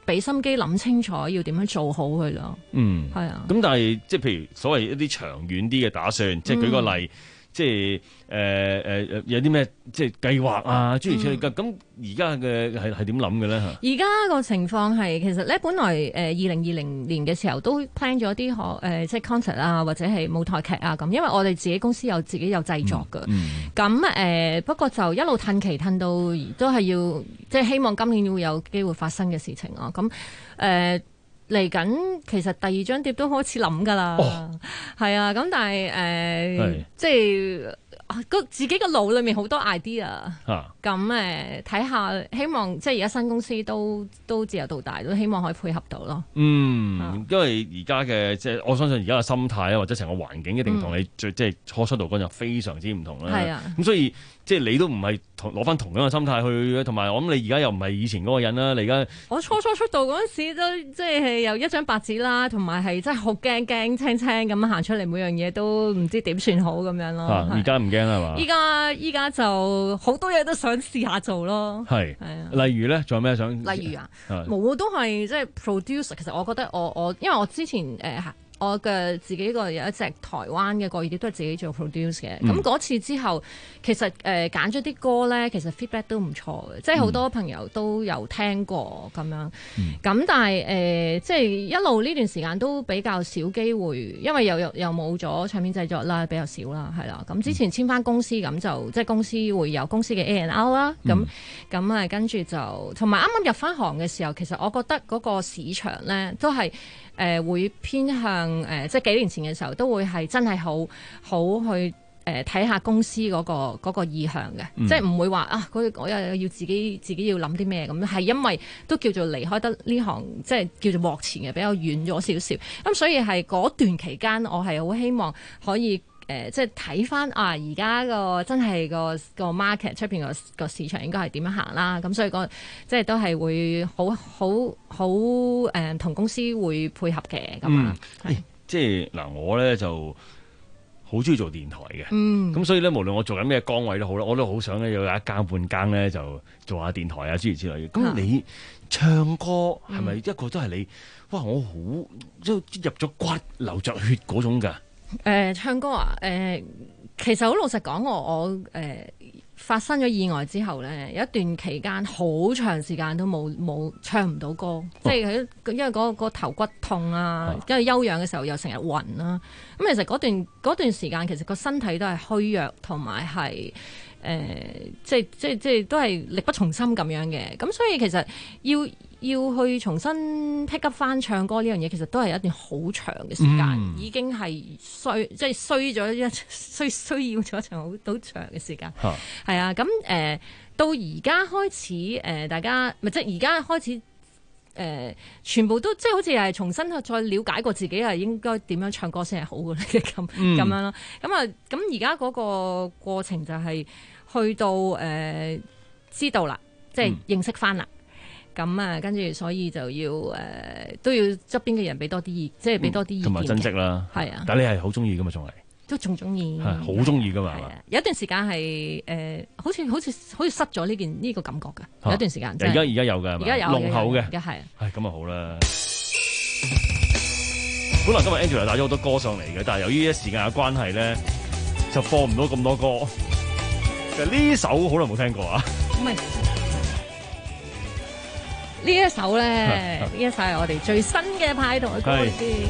Speaker 3: 俾心機諗清楚要點樣做好佢咯。
Speaker 11: 嗯，
Speaker 3: 係啊。
Speaker 11: 咁但係即係譬如所謂一啲長遠啲嘅打算，即係舉個例。嗯即係誒誒有啲咩即係計劃啊，諸如此類嘅。咁而家嘅係係點諗嘅咧嚇？
Speaker 3: 而家個情況係其實咧，本來誒二零二零年嘅時候都 plan 咗啲學誒即係 concert 啊，或者係舞台劇啊咁。因為我哋自己公司有自己有製作嘅。咁誒、嗯呃、不過就一路褪期褪到都係要即係希望今年會有機會發生嘅事情咯。咁誒嚟緊其實第二張碟都開始諗㗎啦，係、哦、啊，咁但係誒、呃、即係個自己個腦裏面好多 idea，咁誒睇下，希望即係而家新公司都都自由度大，都希望可以配合到咯。
Speaker 11: 嗯，
Speaker 3: 啊、
Speaker 11: 因為而家嘅即係我相信而家嘅心態啊，或者成個環境一定同你最、嗯、即係初出道嗰陣非常之唔同啦。係啊，咁所以即係你都唔係同攞翻同樣嘅心態去，同埋我諗你而家又唔係以前嗰個人啦。你而家
Speaker 3: 我初初出道嗰陣時都即係有一張白紙啦，同埋係真係好驚驚青青咁行出嚟，每樣嘢都唔知點算好咁樣咯。
Speaker 11: 而家唔驚係嘛？
Speaker 3: 依家依家就好多嘢都想試下做咯。係係啊，
Speaker 11: 例如咧，仲有咩想？
Speaker 3: 例如啊，冇都係即係 producer。其實我覺得我我因為我之前誒。呃我嘅自己個有一隻台灣嘅國語碟都係自己做 produce 嘅，咁嗰、嗯、次之後，其實誒揀咗啲歌咧，其實 feedback 都唔錯嘅，即係好多朋友都有聽過咁樣。咁、嗯、但係誒、呃，即係一路呢段時間都比較少機會，因為又又又冇咗唱片製作啦，比較少啦，係啦。咁之前簽翻公司咁就即係公司會有公司嘅 A and R 啦，咁咁啊跟住就同埋啱啱入翻行嘅時候，其實我覺得嗰個市場咧都係。誒、呃、會偏向誒、呃，即係幾年前嘅時候都會係真係好好去誒睇下公司嗰、嗰個嗰、嗰個意向嘅，嗯、即係唔會話啊，我又要自己自己要諗啲咩咁，係因為都叫做離開得呢行，即係叫做幕前嘅比較遠咗少少，咁所以係嗰段期間，我係好希望可以。誒、呃，即係睇翻啊！而家個真係個個 market 出邊個個市場應該係點樣行啦？咁所以個即係都係會好好好誒，同公司會配合嘅咁啊。
Speaker 11: 係、嗯、即係嗱，我咧就好中意做電台嘅。
Speaker 3: 嗯，
Speaker 11: 咁所以咧，無論我做緊咩崗位都好啦，我都好想咧有一更半更咧就做下電台啊諸如此類嘅。咁你唱歌係咪一個都係你？哇！我好即係入咗骨流着血嗰種㗎。
Speaker 3: 誒、呃、唱歌啊！誒、呃、其實好老實講，我我誒、呃、發生咗意外之後咧，有一段期間好長時間都冇冇唱唔到歌，哦、即係佢因為嗰、嗰個嗰個頭骨痛啊，跟住、哦、休養嘅時候又成日暈啦。咁其實嗰段嗰段時間其實個身體都係虛弱，同埋係誒即係即係即係都係力不從心咁樣嘅。咁所以其實要。要去重新 pick up 翻唱歌呢樣嘢，其實都係一段好長嘅時間，嗯、已經係衰，即係衰咗一需需要咗一場好好長嘅時間。係啊，咁誒、呃、到而家開始誒、呃，大家咪即係而家開始誒、呃，全部都即係好似係重新去再了解過自己係應該點樣唱歌先係好嘅咧，咁咁、嗯、樣咯。咁啊，咁而家嗰個過程就係去到誒、呃、知道啦，即係認識翻啦。嗯咁啊，跟住所以就要誒、呃、都要側邊嘅人俾多啲意，即係俾多啲意見同埋
Speaker 11: 珍惜啦。係啊，但係你係好中意噶嘛，仲係
Speaker 3: 都仲中意，
Speaker 11: 係好中意噶嘛。
Speaker 3: 有一段時間係誒，好似好似好似失咗呢件呢個感覺㗎。有一段時間，
Speaker 11: 而家而家有㗎，
Speaker 3: 而家有
Speaker 11: 濃厚嘅，
Speaker 3: 而家係。
Speaker 11: 係咁啊好啦。本來今日 Angela 帶咗好多歌上嚟嘅，但係由於一時間嘅關係咧，就放唔到咁多歌。其實呢首好耐冇聽過啊。
Speaker 3: 唔係。呢一首咧，呢一首係我哋最新嘅派台嘅歌嚟嘅。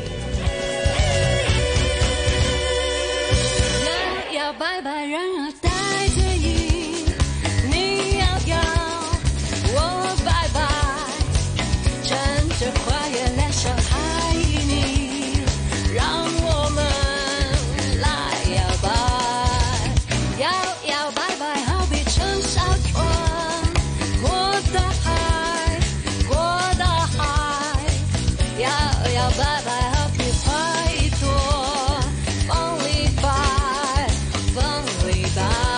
Speaker 3: 要要拜拜，然而帶着意，你要要我拜拜，趁着跨越兩小愛你，讓我們來搖擺，搖搖擺擺，好比乘小船過大海。拜拜，好比花一朵，風裡擺，風裡擺。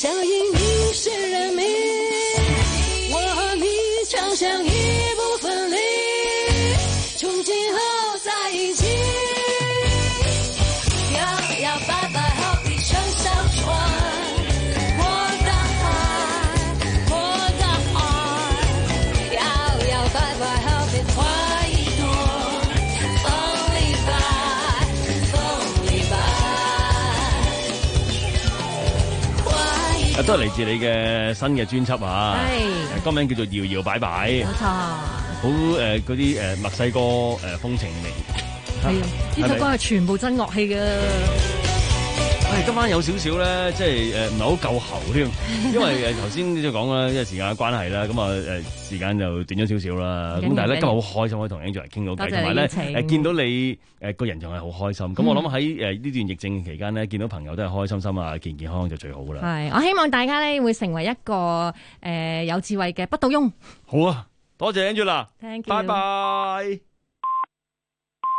Speaker 12: 相信你是人民，我和你常相依不分离，从今后在一起，摇摇摆摆好比乘小船，我的海，我的海，摇摇摆摆好比花一朵，风里摆，风里擺。
Speaker 11: 都係嚟自你嘅新嘅專輯啊！
Speaker 3: 係
Speaker 11: 歌名叫做《搖搖擺擺》，
Speaker 3: 冇錯。
Speaker 11: 好誒嗰啲誒墨西哥誒風情味。
Speaker 3: 係啊，呢首歌係全部真樂器嘅。
Speaker 11: 係今晚有少少咧，即係誒唔係好夠喉添，因為誒頭先都講啦，因為時間嘅關係啦，咁啊誒時間就短咗少少啦。咁但係咧今日好開心可以同 Angela 傾到偈，同埋咧誒見到你誒個人仲係好開心。咁、嗯、我諗喺誒呢段疫症期間咧，見到朋友都係開開心心啊，健健康康就最好噶啦。
Speaker 3: 係，我希望大家咧會成為一個誒、呃、有智慧嘅不倒翁。
Speaker 11: 好啊，多謝 Angela，
Speaker 3: Thank you，
Speaker 11: 拜拜。